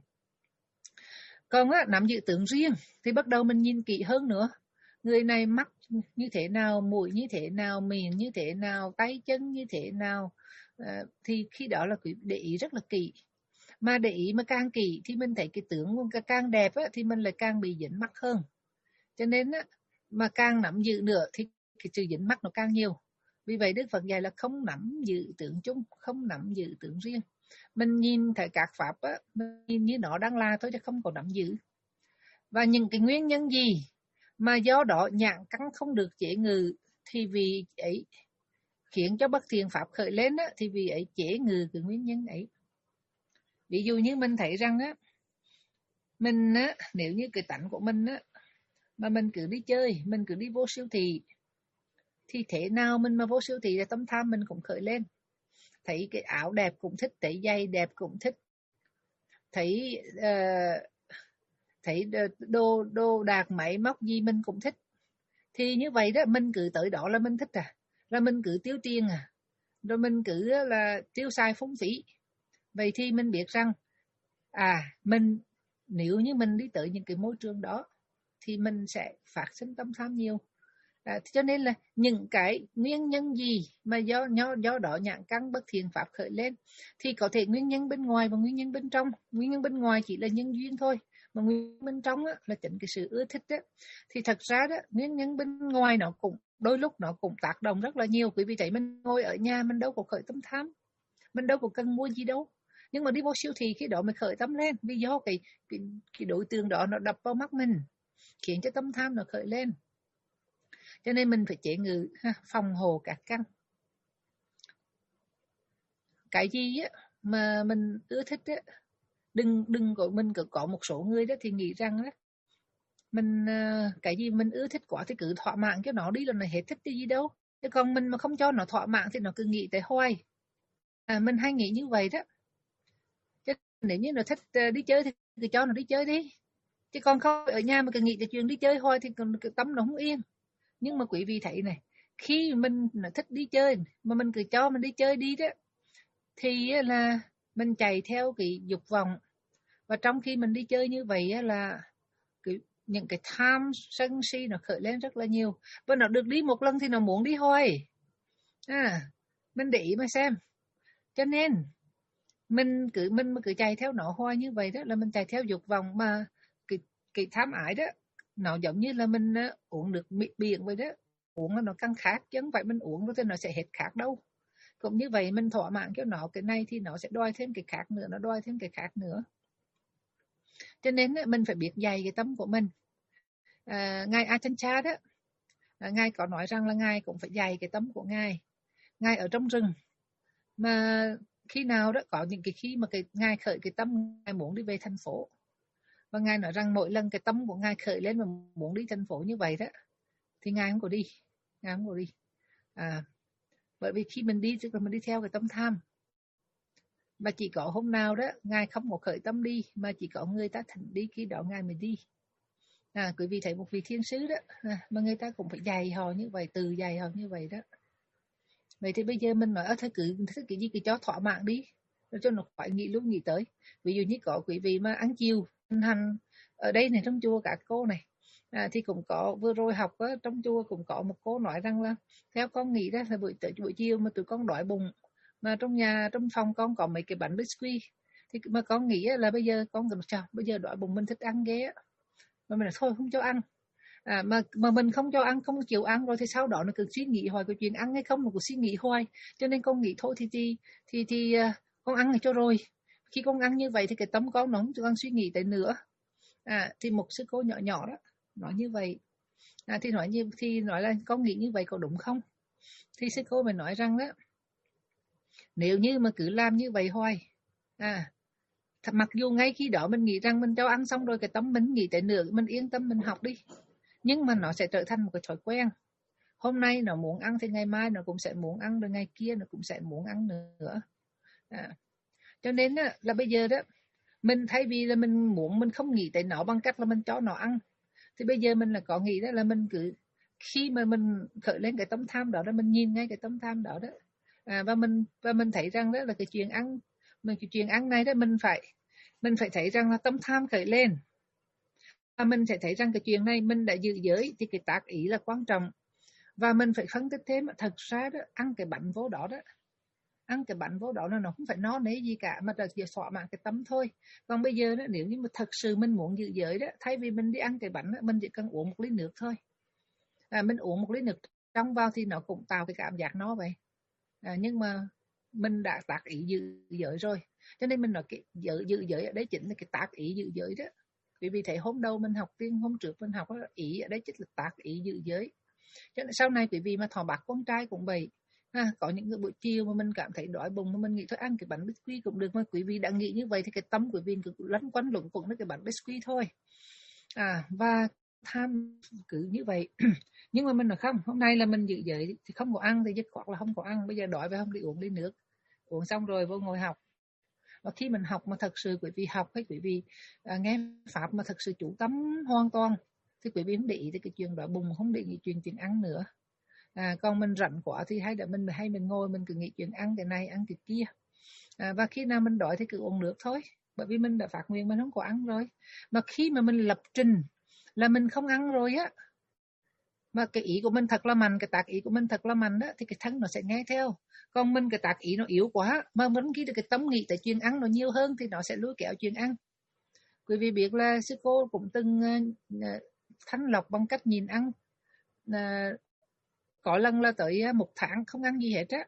Còn á, nắm giữ tướng riêng thì bắt đầu mình nhìn kỹ hơn nữa. Người này mắt như thế nào, mũi như thế nào, miệng như thế nào, tay chân như thế nào, à, thì khi đó là để ý rất là kỹ. Mà để ý mà càng kỹ thì mình thấy cái tướng càng đẹp á, thì mình lại càng bị dính mắc hơn. Cho nên á, mà càng nắm giữ nữa thì cái sự dính mắc nó càng nhiều. Vì vậy Đức Phật dạy là không nắm giữ tướng chung, không nắm giữ tướng riêng. Mình nhìn thấy các pháp á, mình nhìn như nó đang là thôi chứ không có nắm giữ. Và những cái nguyên nhân gì mà do đó nhãn căn không được chế ngự thì vì ấy khiến cho bất thiện pháp khởi lên á, thì vì ấy chế ngự cái nguyên nhân ấy. Ví dụ như mình thấy rằng á, mình á, nếu như cái tánh của mình á, mà mình cứ đi chơi, mình cứ đi vô siêu thị, thì thế nào mình mà vô siêu thị là tâm tham mình cũng khởi lên. Thấy cái áo đẹp cũng thích, thấy giày đẹp cũng thích, thấy uh, thấy đồ đồ đạc máy móc gì mình cũng thích. Thì như vậy đó, mình cứ tới đó là mình thích à, là mình cứ tiêu tiền à, rồi mình cứ là tiêu xài phung phí. Vậy thì mình biết rằng à mình nếu như mình đi tới những cái môi trường đó thì mình sẽ phát sinh tâm tham nhiều. À, cho nên là những cái nguyên nhân gì mà do do, do đó nhãn căn bất thiện pháp khởi lên thì có thể nguyên nhân bên ngoài và nguyên nhân bên trong. Nguyên nhân bên ngoài chỉ là nhân duyên thôi, mà nguyên nhân bên trong á, là chính cái sự ưa thích đó. Thì thật ra đó, nguyên nhân bên ngoài nó cũng đôi lúc nó cũng tác động rất là nhiều. Quý vị thấy mình ngồi ở nhà mình đâu có khởi tâm tham, mình đâu có cần mua gì đâu, nhưng mà đi vô siêu thị khi đó mình khởi tâm lên vì do cái, cái, cái đối tượng đó nó đập vào mắt mình, khiến cho tâm tham nó khởi lên. Cho nên mình phải chế ngự, phòng hộ các căn. Cái gì á mà mình ưa thích á, đừng đừng có mình có, có một số người đó thì nghĩ rằng á, mình cái gì mình ưa thích quá thì cứ thỏa mãn cho nó đi là nó hết thích cái gì đâu. Chứ còn mình mà không cho nó thỏa mãn thì nó cứ nghĩ tới hoài. À, mình hay nghĩ như vậy đó. Chứ nếu như nó thích đi chơi thì cứ cho nó đi chơi đi. Chứ còn không ở nhà mà cứ nghĩ cái chuyện đi chơi hoài thì cái tâm nó không yên. Nhưng mà quý vị thấy này, khi mình nó thích đi chơi mà mình cứ cho mình đi chơi đi đó thì là mình chạy theo cái dục vọng, và trong khi mình đi chơi như vậy là cái, những cái tham sân si nó khởi lên rất là nhiều, và nó được đi một lần thì nó muốn đi hoài. À, mình để ý mà xem. Cho nên mình cứ mình mà cứ chạy theo nó hoài như vậy đó là mình chạy theo dục vọng, mà cái cái tham ái đó nó giống như là mình uh, uống được biển vậy đó, uống là nó căng khát chứ không phải mình uống rồi thì nó sẽ hết khát đâu. Cũng như vậy, mình thỏa mãn cho nó cái này thì nó sẽ đòi thêm cái khác nữa, nó đòi thêm cái khác nữa. Cho nên mình phải biết dạy cái tâm của mình. À, ngài Ajahn Chah đó, à, ngài có nói rằng là ngài cũng phải dạy cái tâm của ngài. Ngài ở trong rừng mà khi nào đó có những cái khi mà cái ngài khởi cái tâm ngài muốn đi về thành phố, và ngài nói rằng mỗi lần cái tâm của ngài khởi lên mà muốn đi thành phố như vậy đó thì ngài không có đi, ngài không có đi. À, bởi vì khi mình đi tức là mình đi theo cái tâm tham, mà chỉ có hôm nào đó ngài không có khởi tâm đi mà chỉ có người ta thỉnh đi, khi đó ngài mới đi. À, quý vị thấy một vị thiên sứ đó à, mà người ta cũng phải dạy họ như vậy, từ dạy họ như vậy đó. Vậy thì bây giờ mình nói thôi cứ thích cái gì cứ cho thỏa mãn đi, rồi cho nó khỏi nghĩ lúc nghĩ tới. Ví dụ như có quý vị mà ăn chiều hành ở đây này trong chùa các cô này, à, thì cũng có vừa rồi học á, trong chùa cũng có một cô nói rằng là theo con nghĩ đó là buổi tới buổi chiều mà tụi con đói bụng, mà trong nhà trong phòng con có mấy cái bánh biscuit, thì mà con nghĩ là bây giờ con cần chào bây giờ đói bụng mình thích ăn ghê á, mà mình là thôi không cho ăn. À, mà mà mình không cho ăn, không chịu ăn rồi thì sau đó nó cứ suy nghĩ hoài cái chuyện ăn hay không, nó cứ suy nghĩ hoài. Cho nên con nghĩ thôi thì thì thì, thì uh, con ăn thì cho rồi. Khi con ăn như vậy thì cái tâm con nó không cho con suy nghĩ tới nữa. À, thì một sư cô nhỏ nhỏ đó nói như vậy. À, thì nói như thì nói là con nghĩ như vậy có đúng không? Thì sư cô mới nói rằng đó, nếu như mà cứ làm như vậy hoài, à, mặc dù ngay khi đó mình nghĩ rằng mình cho ăn xong rồi cái tâm mình nghĩ tới nữa, mình yên tâm mình học đi, nhưng mà nó sẽ trở thành một cái thói quen. Hôm nay nó muốn ăn thì ngày mai nó cũng sẽ muốn ăn, rồi ngày kia nó cũng sẽ muốn ăn nữa. À, cho nên á, là bây giờ đó mình thay vì là mình muốn mình không nghĩ tới nó bằng cách là mình cho nó ăn, thì bây giờ mình là có nghĩ đó là mình cứ khi mà mình khởi lên cái tâm tham đó, đó mình nhìn ngay cái tâm tham đó đó, à, và mình và mình thấy rằng đó là cái chuyện ăn, mình cái chuyện ăn này đó mình phải mình phải thấy rằng là tâm tham khởi lên, và mình sẽ thấy rằng cái chuyện này mình đã giữ giới thì cái tác ý là quan trọng. Và mình phải phân tích thêm, thật ra đó ăn cái bánh vô đó đó ăn cái bánh vô đó là nó không phải no nế gì cả, mà là chỉ thỏa mãn cái tâm thôi. Còn bây giờ đó, nếu như mà thật sự mình muốn giữ giới đó, thay vì mình đi ăn cái bánh đó, mình chỉ cần uống một ly nước thôi. À, mình uống một ly nước trong vào thì nó cũng tạo cái cảm giác no vậy. À, nhưng mà mình đã tác ý giữ giới rồi, cho nên mình nói cái giữ, giữ giới ở đấy chính là cái tác ý giữ giới đó. Vì vì thấy hôm đầu mình học tiên hôm trước mình học đó, ý ở đấy chính là tác ý giữ giới. Cho nên sau này quý vị mà thọ bạc con trai cũng vậy. À, có những cái buổi chiều mà mình cảm thấy đói bụng mà mình nghĩ thôi ăn cái bánh biscuit cũng được, mà quý vị đã nghĩ như vậy thì cái tâm quý vị cứ lăn quanh luẩn quẩn với cái bánh biscuit thôi. À, và tham cứ như vậy. Nhưng mà mình nói không, hôm nay là mình giữ giới thì không có ăn thì dứt khoát là không có ăn, bây giờ đói phải không đi uống ly nước, uống xong rồi vô ngồi học. Và khi mình học mà thật sự quý vị học hay quý vị à, nghe pháp mà thật sự chủ tâm hoàn toàn thì quý vị không để ý tới cái chuyện đói bụng, không để ý chuyện chuyện ăn nữa. À, còn mình rảnh quá thì hay là mình hay mình ngồi mình cứ nghĩ chuyện ăn cái này ăn cái kia. À, và khi nào mình đói thì cứ uống nước thôi, bởi vì mình đã phát nguyện mình không có ăn rồi. Mà khi mà mình lập trình là mình không ăn rồi á, mà cái ý của mình thật là mạnh, cái tác ý của mình thật là mạnh đó, thì cái thân nó sẽ nghe theo. Còn mình cái tác ý nó yếu quá mà vẫn khi cái tâm nghĩ tới chuyện ăn nó nhiều hơn thì nó sẽ lôi kéo chuyện ăn. Quý vị biết là sư cô cũng từng uh, thanh lọc bằng cách nhìn ăn. Uh, có lần là tới một tháng không ăn gì hết á.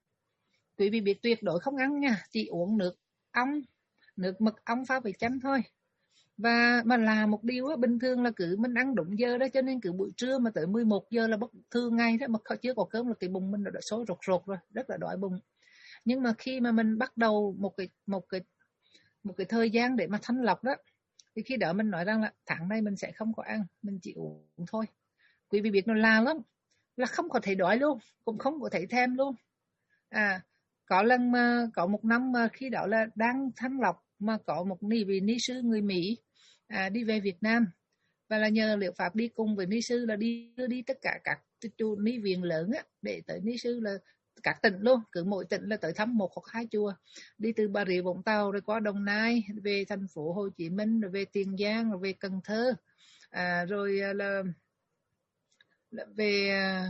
Quý vị biết tuyệt đối không ăn nha, chỉ uống nước ong, nước mật ong pha với chanh thôi. Và mà là một điều á, bình thường là cứ mình ăn đúng giờ đó, cho nên cứ buổi trưa mà tới mười một giờ là bất thường ngày đó, mà chưa có cơm là cái bụng mình đã sôi rột rột rồi, rất là đói bụng. Nhưng mà khi mà mình bắt đầu một cái một cái một cái thời gian để mà thanh lọc đó, Thì khi đó mình nói rằng là tháng này mình sẽ không có ăn, mình chỉ uống thôi. Quý vị biết nó là lắm, là không có thể đói luôn, cũng không có thể thèm luôn. À, có lần mà có một năm mà khi đó là đang thanh lọc, mà có một ni vị ni sư người Mỹ à, đi về Việt Nam, và là nhờ Liệu Pháp đi cùng với ni sư là đi đưa đi tất cả các chùa ni viện lớn á, để tới ni sư là các tỉnh luôn, cứ mỗi tỉnh là tới thăm một hoặc hai chùa, đi từ Bà Rịa Vũng Tàu rồi qua Đồng Nai, về thành phố Hồ Chí Minh, rồi về Tiền Giang, rồi về Cần Thơ, à, rồi là, là về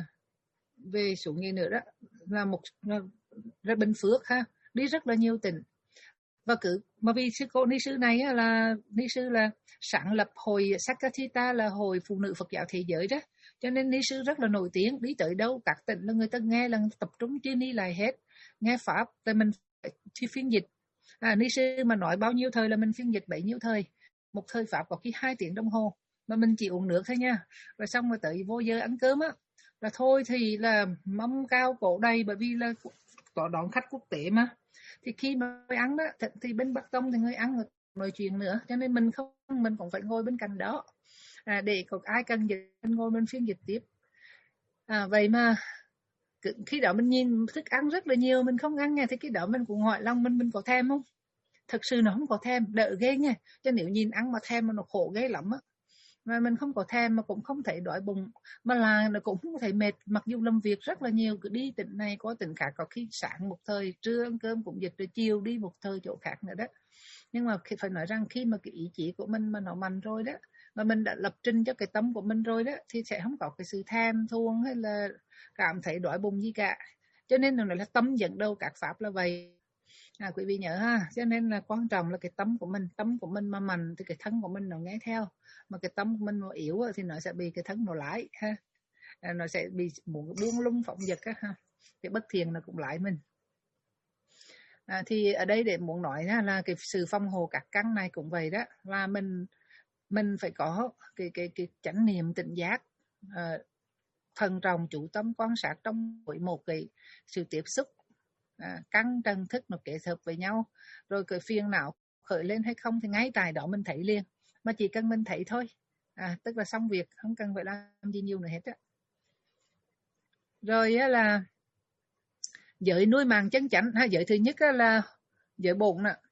về xuống gì nữa đó, là một là, là Bình Phước ha, đi rất là nhiều tỉnh. Và cứ mà vì sư cô ni sư này á, là ni sư là sáng lập hội Sakatita, là hội phụ nữ Phật giáo thế giới đó, cho nên ni sư rất là nổi tiếng, đi tới đâu các tỉnh là người ta nghe là tập trung chia ni lại hết, nghe pháp tại mình thì phiên dịch. À, ni sư mà nói bao nhiêu thời là mình phiên dịch bấy nhiêu thời, một thời pháp có khi hai tiếng đồng hồ, mà mình chỉ uống nước thôi nha, rồi xong rồi tới vô giờ ăn cơm á là thôi thì là mâm cao cổ đầy, bởi vì là có đón khách quốc tế mà. Thì khi mà người ăn đó thì bên Bắc Tông thì người ăn rồi nói chuyện nữa, cho nên mình không mình cũng phải ngồi bên cạnh đó, à, để có ai cần dịch mình ngồi bên phiên dịch tiếp. À, vậy mà khi đó mình nhìn thức ăn rất là nhiều, mình không ăn nha, thì cái đó mình cũng hỏi lòng mình mình có thèm không. Thực sự nó không có thèm, đỡ ghê nha, cho nếu nhìn ăn mà thèm mà nó khổ ghê lắm á. Mà mình không có thèm mà cũng không thấy đói bụng, mà là nó cũng không thấy mệt, mặc dù làm việc rất là nhiều, cứ đi tỉnh này qua tỉnh khác, có khi sáng một thời, trưa ăn cơm cũng dịch, rồi chiều đi một thời chỗ khác nữa đó. Nhưng mà phải nói rằng khi mà cái ý chí của mình mà nó mạnh rồi đó, mà mình đã lập trình cho cái tâm của mình rồi đó, thì sẽ không có cái sự thèm thuồng hay là cảm thấy đói bụng gì cả. Cho nên là, là tâm dẫn đầu các pháp là vậy. À, quý vị nhớ ha, cho nên là quan trọng là cái tâm của mình, tâm của mình mà mạnh thì cái thân của mình nó nghe theo, mà cái tâm của mình mà yếu thì nó sẽ bị cái thân nó lái ha, à, nó sẽ bị muốn buông lung phóng dật á ha, cái bất thiện nó cũng lái mình. À, thì ở đây để muốn nói là, là cái sự phòng hộ các căn này cũng vậy đó, là mình mình phải có cái cái cái chánh niệm tỉnh giác, à, thần trọng chủ tâm quan sát trong mỗi một cái sự tiếp xúc. À, căn trần thức nó kết hợp với nhau, rồi cái phiền não khởi lên hay không thì ngay tại đó mình thấy liền, mà chỉ cần mình thấy thôi, à, tức là xong việc, không cần phải làm gì nhiều nữa hết á. Rồi á là giới nuôi màng chân chánh ha, giới thứ nhất á là giới bổn nè,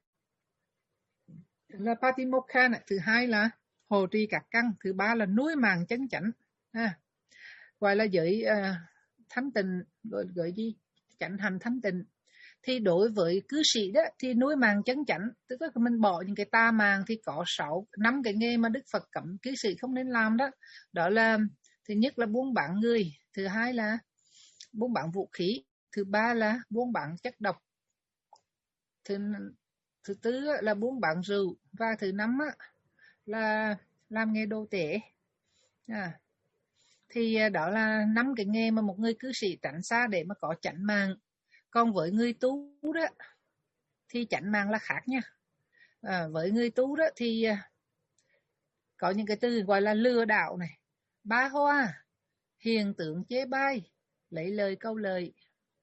là Patimokkha nè, thứ hai là hộ trì các căn, thứ ba là nuôi màng chân chánh, ha, gọi là giới uh, thánh tịnh, gọi gọi gì chánh hành thánh tịnh. Thì đối với cư sĩ đó thì nuôi màng chân chánh, tức là mình bỏ những cái tà màng, thì có sáu năm cái nghề mà Đức Phật cấm cư sĩ không nên làm đó. Đó là thứ nhất là buôn bán người, thứ hai là buôn bán vũ khí, thứ ba là buôn bán chất độc, thứ thứ tư là buôn bán rượu, và thứ năm là làm nghề đồ tể. À, thì đó là năm cái nghề mà một người cư sĩ tránh xa để mà có chánh mạng. Còn với người tu đó thì chánh mạng là khác nha. À, với người tu đó thì có những cái từ gọi là lừa đảo này, ba hoa, hiện tượng chế bai, lấy lời câu lời.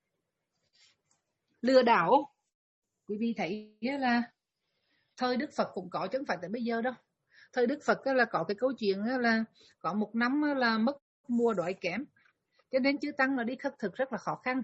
Lừa đảo, quý vị thấy là thời Đức Phật cũng có, chứ không phải tới bây giờ đâu. Thời Đức Phật là có cái câu chuyện là có một năm là mất mùa đói kém, cho nên chư tăng là đi khất thực rất là khó khăn.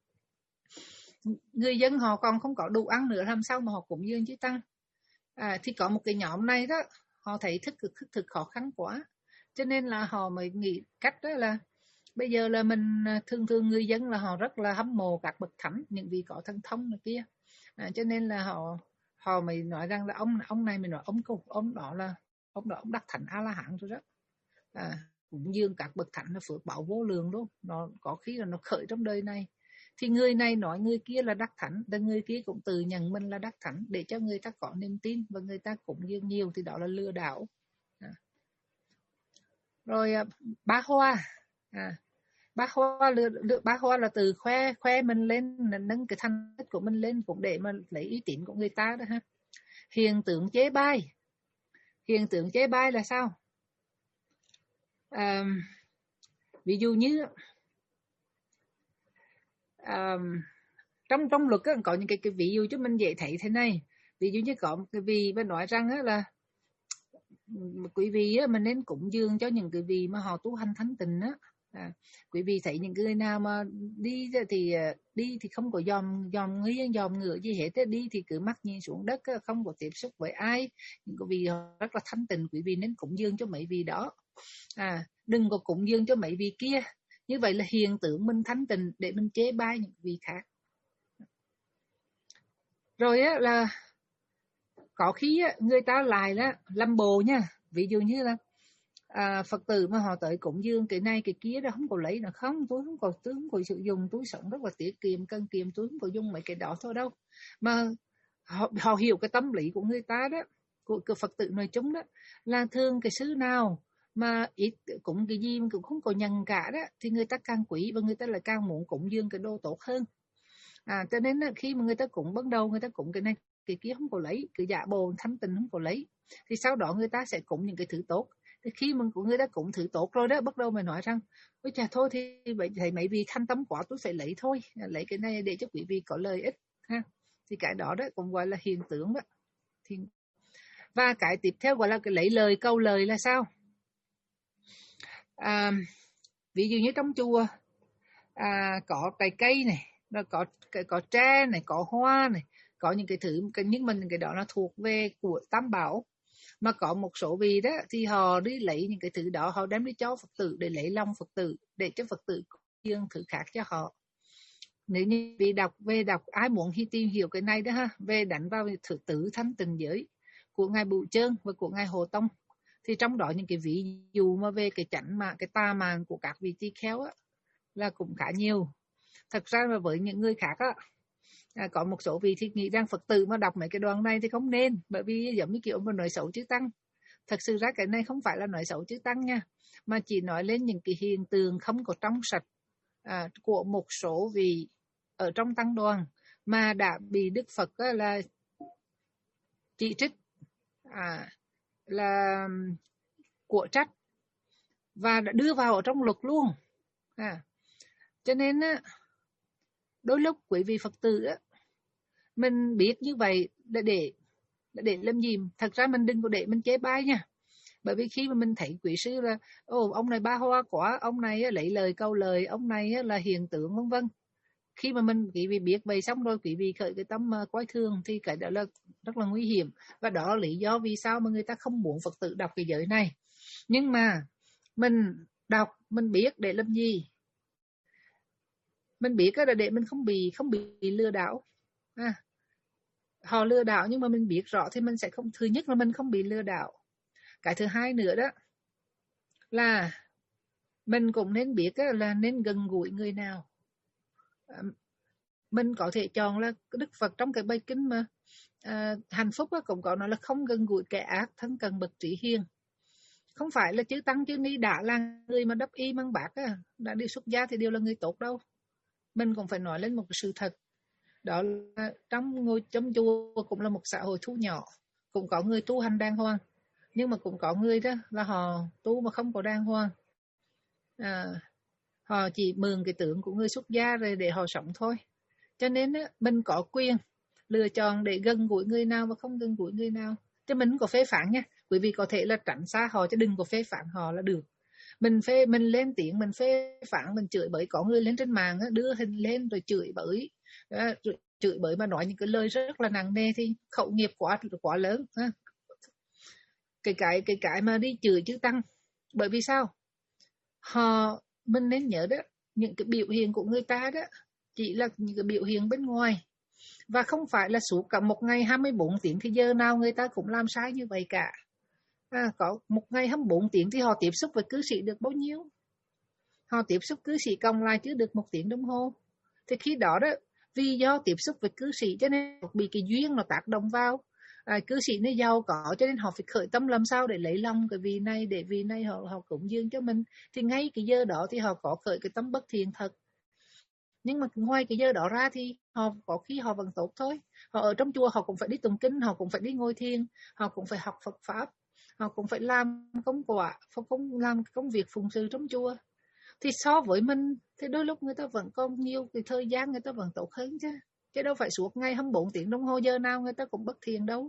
Người dân họ còn không có đủ ăn nữa, làm sao mà họ cúng dường chư tăng. À, thì có một cái nhóm này đó, họ thấy thức thực, thức thực khó khăn quá, cho nên là họ mới nghĩ cách đó là bây giờ là mình thường thường người dân là họ rất là hâm mộ các bậc thánh, những vị có thần thông này kia, à, cho nên là họ họ mới nói rằng là ông ông này mình nói ông cùng ông đó là ông đó ông đắc thánh A La Hán rồi đó. À, cũng dường các bậc thánh là phước báo vô lượng luôn, nó có khi là nó khởi trong đời này. Thì người này nói người kia là đắc thánh, và người kia cũng tự nhận mình là đắc thánh để cho người ta có niềm tin và người ta cũng dường nhiều, thì đó là lừa đảo. À. Rồi bá hoa, à, bá hoa lừa, lừa bá hoa là từ khoe khoe mình lên, nâng cái thành tích của mình lên cũng để mà lấy uy tín của người ta đó ha. Hiện tượng chế bai, hiện tượng chế bai là sao? À, ví dụ như à, trong trong luật có những cái, cái ví dụ cho mình dễ thấy thế này. Ví dụ như có một cái vị và nói rằng là quý vị á, mình nên cúng dường cho những cái vị mà họ tu hành thánh tịnh á. À, quý vị thấy những người nào mà đi thì đi thì không có dòm dòm nghi dòm ngựa gì hết, đi thì cứ mắt nhìn xuống đất, không có tiếp xúc với ai, những cái vị rất là thanh tịnh, quý vị nên cúng dường cho mấy vị đó. À, đừng có cúng dường cho mấy vị kia, như vậy là hiện tượng mình thanh tịnh để mình chế bai những vị khác. Rồi á là có khi á, người ta lại là làm bồ nha, ví dụ như là à, Phật tử mà họ tới cúng dường cái này cái kia đó không có lấy, là không, tôi không có tôi không có sử dụng, tôi sống rất là tiết kiệm cân kiệm, tôi không có dùng mấy cái đó thôi đâu. Mà họ, họ hiểu cái tâm lý của người ta đó, của, của Phật tử nói chung đó, là thường cái xứ nào mà ít cũng cái gì mà cũng không có nhận cả đó thì người ta càng quý và người ta lại càng muốn cúng dường cái đồ tốt hơn. À, cho nên khi mà người ta cúng ban đầu người ta cúng cái này cái kia không có lấy, cứ giả bộ thánh tình không có lấy, thì sau đó người ta sẽ cúng những cái thứ tốt. Thì khi mà người ta cúng thứ tốt rồi đó, bắt đầu mình nói rằng ôi chà thôi thì thầy mấy vị thanh tâm quá tôi phải lấy thôi, lấy cái này để cho quý vị có lợi ích ha. Thì cái đó đó cũng gọi là hiện tượng đó. Thì và cái tiếp theo gọi là cái lấy lời câu lời là sao? À, ví dụ như trong chùa à, có trái cây này, rồi có có tre này, có hoa này, có những cái thứ, nhưng mình cái đó là thuộc về của Tam Bảo. Mà có một số vị đó thì họ đi lấy những cái thứ đó, họ đem đi cho Phật tử để lấy lòng Phật tử, để cho Phật tử dường thứ khác cho họ. Nếu như vị đọc về đọc ai muốn khi tìm hiểu cái này đó ha, về đánh vào thứ tứ thanh tịnh giới của ngài Bửu Chơn và của ngài Hồ Tông, thì trong đó những cái ví dụ mà về cái chánh mà cái tà màn của các vị tỳ kheo á là cũng khá nhiều. Thật ra là với những người khác á, à, có một số vị thì nghĩ rằng Phật tử mà đọc mấy cái đoạn này thì không nên, bởi vì giống như kiểu mà nói xấu chư tăng. Thật sự ra cái này không phải là nói xấu chư tăng nha, mà chỉ nói lên những cái hiện tượng không có trong sạch à, của một số vị ở trong tăng đoàn mà đã bị Đức Phật á, là chỉ trích, à, là của trách và đã đưa vào ở trong luật luôn. À, cho nên á, đôi lúc quý vị Phật tử á, mình biết như vậy là để là để làm gì? Thật ra mình đừng có để mình chế bai nha. Bởi vì khi mà mình thấy quý sư là ồ ông này ba hoa quả, ông này lấy lời câu lời, ông này là hiện tượng vân vân. Khi mà mình quý vị biết vậy xong rồi quý vị khởi cái tâm coi thường thì cái đó là rất là nguy hiểm, và đó là lý do vì sao mà người ta không muốn Phật tử đọc cái giới này. Nhưng mà mình đọc mình biết để làm gì? Mình biết là để mình không bị không bị lừa đảo. À, họ lừa đảo nhưng mà mình biết rõ thì mình sẽ không, thứ nhất là mình không bị lừa đảo. Cái thứ hai nữa đó là mình cũng nên biết là nên gần gũi người nào. Mình có thể chọn là Đức Phật trong cái bài kinh mà à, hạnh phúc cũng có nói là không gần gũi kẻ ác, thân cần bậc trí hiền. Không phải là chư tăng chư ni đã là người mà đắp y mang bạc đã đi xuất gia thì đều là người tốt đâu. Mình cũng phải nói lên một sự thật, đó là trong ngôi trong chùa cũng là một xã hội thu nhỏ, cũng có người tu hành đàng hoàng, nhưng mà cũng có người đó là họ tu mà không có đàng hoàng. À, họ chỉ mượn cái tượng của người xuất gia rồi để họ sống thôi. Cho nên á, mình có quyền lựa chọn để gần gũi người nào và không gần gũi người nào. Chứ mình không có phê phán nha. Quý vị có thể là tránh xa họ chứ đừng có phê phán họ là được. Mình phê mình lên tiếng, mình phê phán, mình chửi bới, có người lên trên mạng á, đưa hình lên rồi chửi bới, à, chửi bới mà nói những cái lời rất là nặng nề thì khẩu nghiệp quá quá lớn ha. Cái cái cái cái mà đi chửi chữ tăng, bởi vì sao? Họ mình nên nhớ đó, những cái biểu hiện của người ta đó chỉ là những cái biểu hiện bên ngoài, và không phải là suốt cả một ngày hai mươi bốn tiếng thì giờ nào người ta cũng làm sai như vậy cả. À, có một ngày hai mươi bốn tiếng thì họ tiếp xúc với cư sĩ được bao nhiêu? Họ tiếp xúc cư sĩ cộng lại chứ được một tiếng đồng hồ. Thì khi đó đó, vì do tiếp xúc với cư sĩ cho nên bị cái duyên nó tác động vào. À, cư sĩ nó giàu có cho nên họ phải khởi tâm làm sao để lấy lòng cái vị này, để vị này họ họ cúng dường cho mình. Thì ngay cái giờ đó thì họ có khởi cái tâm bất thiện thật. Nhưng mà ngoài cái giờ đó ra thì họ có khi họ vẫn tốt thôi. Họ ở trong chùa họ cũng phải đi tụng kinh, họ cũng phải đi ngồi thiền, họ cũng phải học Phật pháp, họ cũng phải làm công quả, không làm công việc phụng sự trong chùa. Thì so với mình thì đôi lúc người ta vẫn còn nhiều cái thời gian, người ta vẫn tốt hơn chứ. Chứ đâu phải suốt ngày hai mươi bốn tiếng đồng hồ giờ nào người ta cũng bất thiện đâu.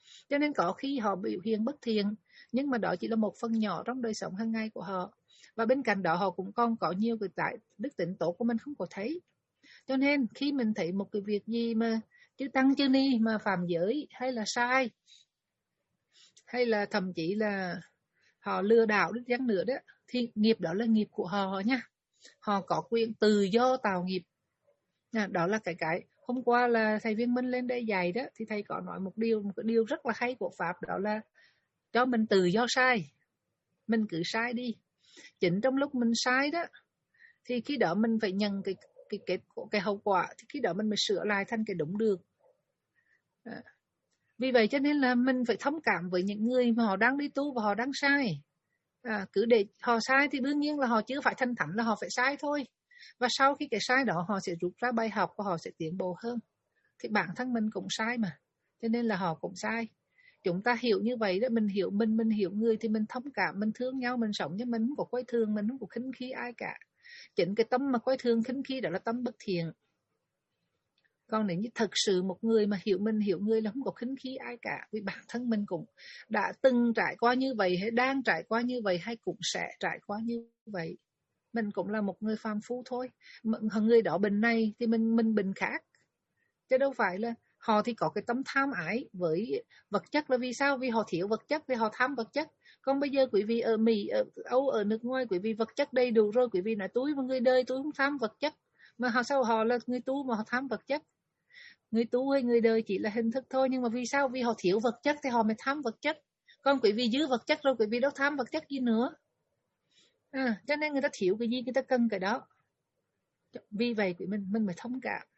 Cho nên có khi họ biểu hiện bất thiện, nhưng mà đó chỉ là một phần nhỏ trong đời sống hàng ngày của họ. Và bên cạnh đó họ cũng còn có nhiều cái tại đức tính tốt của mình không có thấy. Cho nên khi mình thấy một cái việc gì mà chư tăng chư ni mà phạm giới hay là sai, hay là thậm chí là họ lừa đảo đứt chăng nữa đó, thì nghiệp đó là nghiệp của họ nha. Họ có quyền tự do tạo nghiệp. À, đó là cái cái hôm qua là thầy Viên Minh lên đây dạy đó, thì thầy có nói một điều, một cái điều rất là hay của Pháp, đó là cho mình tự do sai. Mình cứ sai đi. Chính trong lúc mình sai đó, thì khi đó mình phải nhận cái cái cái cái hậu quả, thì khi đó mình mới sửa lại thành cái đúng được. À, vì vậy cho nên là mình phải thông cảm với những người mà họ đang đi tu và họ đang sai. À, cứ để họ sai thì đương nhiên là họ chưa phải thành thánh là họ phải sai thôi. Và sau khi cái sai đó họ sẽ rút ra bài học và họ sẽ tiến bộ hơn. Thì bản thân mình cũng sai mà, cho nên là họ cũng sai. Chúng ta hiểu như vậy đó, mình hiểu mình, mình hiểu người thì mình thông cảm, mình thương nhau, mình sống cho mình không có coi thường, mình không có khinh khi ai cả. Chính cái tâm mà coi thường khinh khi đó là tâm bất thiện. Còn nếu như thật sự một người mà hiểu mình, hiểu người là không có khinh khi ai cả, vì bản thân mình cũng đã từng trải qua như vậy, hay đang trải qua như vậy, hay cũng sẽ trải qua như vậy. Mình cũng là một người phàm phu thôi. Người đó bệnh này thì mình mình bệnh khác, chứ đâu phải là họ thì có cái tâm tham ái với vật chất. Là vì sao? Vì họ thiếu vật chất, vì họ tham vật chất. Còn bây giờ quý vị ở Mỹ, ở Âu, ở nước ngoài, quý vị vật chất đầy đủ rồi, quý vị nói túi mà người đời tôi không tham vật chất. Mà họ sao họ là người tu mà họ tham vật chất? Người tu hay người đời chỉ là hình thức thôi, nhưng mà vì sao? Vì họ thiếu vật chất thì họ mới tham vật chất. Còn quý vị dư vật chất rồi, quý vị đâu tham vật chất gì nữa. À, cho nên người ta thiếu cái gì người ta cần cái đó. Vì vậy mình mình mới thông cảm.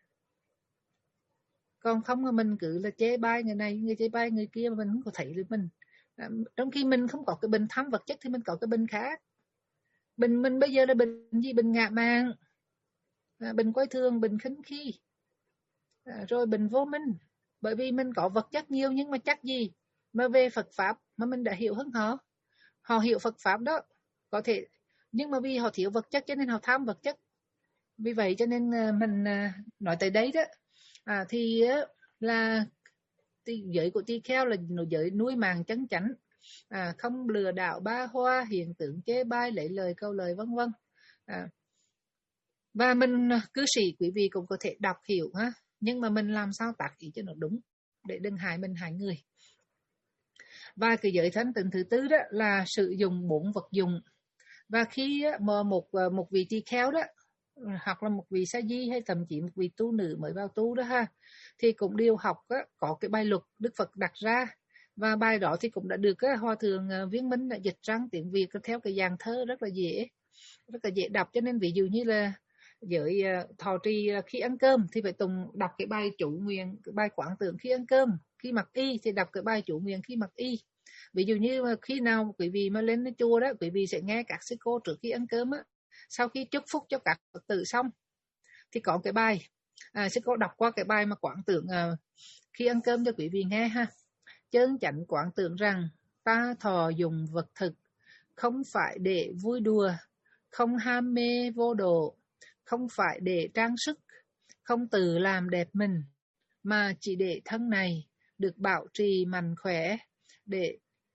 Còn không mà mình cứ là chê bai người này, người chê bai người kia mà mình không có thấy được mình. À, trong khi mình không có cái bệnh tham vật chất thì mình có cái bệnh khác. Bệnh mình bây giờ là bệnh gì? Bệnh ngạ mạn, à, bệnh coi thường, bệnh khinh khi, à, rồi bệnh vô minh. Bởi vì mình có vật chất nhiều nhưng mà chắc gì mà về Phật Pháp mà mình đã hiểu hơn họ. Họ hiểu Phật Pháp đó, có thể, nhưng mà vì họ thiếu vật chất cho nên họ tham vật chất. Vì vậy cho nên mình nói tới đấy đó, à, thì là giới của tỳ kheo là giới nuôi màng chân chánh, à, không lừa đảo ba hoa, hiện tượng chê bai, lấy lời câu lời vân vân. À, và mình cư sĩ quý vị cũng có thể đọc hiểu ha, nhưng mà mình làm sao tác ý cho nó đúng để đừng hại mình hại người. Và cái giới thanh tịnh thứ tư đó là sử dụng bốn vật dụng. Và khi mà một một vị tỳ kheo đó, hoặc là một vị sa di, hay thậm chí một vị tu nữ mới vào tu đó ha, thì cũng đều học á, có cái bài luật Đức Phật đặt ra. Và bài đó thì cũng đã được á, Hòa thượng Viên Minh đã dịch sang tiếng Việt theo cái dàn thơ rất là dễ, rất là dễ đọc. Cho nên ví dụ như là giới thọ trì khi ăn cơm thì phải tùng đọc cái bài chủ nguyện, cái bài quán tưởng khi ăn cơm. Khi mặc y thì đọc cái bài chủ nguyện khi mặc y. Ví dụ như mà khi nào quý vị mà lên chùa đó, quý vị sẽ nghe các sư cô trước khi ăn cơm á, sau khi chúc phúc cho các Phật tử xong thì có cái bài, à, sư cô đọc qua cái bài mà quán tưởng à, khi ăn cơm cho quý vị nghe ha. Chơn chánh quán tưởng rằng ta thọ dùng vật thực, không phải để vui đùa, không ham mê vô độ, không phải để trang sức, không tự làm đẹp mình, mà chỉ để thân này được bảo trì mạnh khỏe, để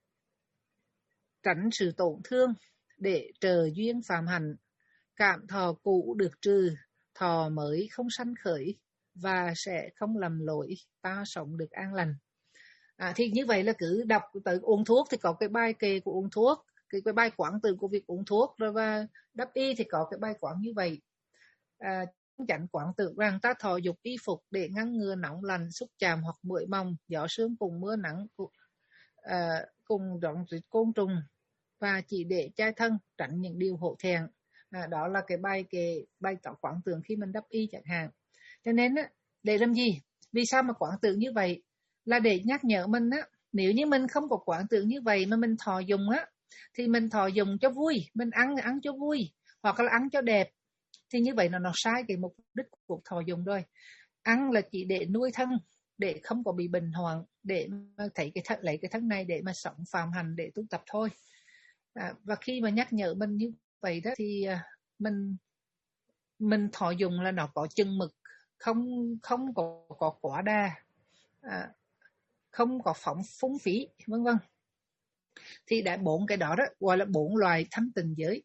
tránh sự tổn thương, để trợ duyên phạm hạnh, cảm thọ cũ được trừ, thọ mới không sanh khởi, và sẽ không lầm lỗi, ta sống được an lành. À, thì như vậy là cứ đọc tới uống thuốc thì có cái bài kệ của uống thuốc, cái, cái bài quán tưởng của việc uống thuốc, rồi và đắp y thì có cái bài quán như vậy. À, chánh quán tưởng rằng ta thọ dục y phục để ngăn ngừa nóng lạnh, xúc chạm hoặc muỗi mồng, gió sương cùng mưa nắng, à, cùng rong rít côn trùng, và chỉ để chai thân, tránh những điều hổ thẹn. À, đó là cái bài kệ, bài tỏ quán tưởng khi mình đắp y chẳng hạn. Cho nên á, để làm gì? Vì sao mà quán tưởng như vậy? Là để nhắc nhở mình á, nếu như mình không có quán tưởng như vậy mà mình thọ dùng á, thì mình thọ dùng cho vui, mình ăn ăn cho vui, hoặc là ăn cho đẹp, thì như vậy là nó sai cái mục đích của thọ dùng rồi. Ăn là chỉ để nuôi thân, để không có bị bệnh hoạn, để mà thấy cái thân, lấy cái thân này để mà sống phàm hành, để tu tập thôi. À, và khi mà nhắc nhở mình như vậy đó thì mình mình thọ dùng là nó có chừng mực, không không có có quá đà, à, không có phóng phung phí, vân vân. Thì đã bốn cái đó đó gọi là bốn loài thanh tịnh giới.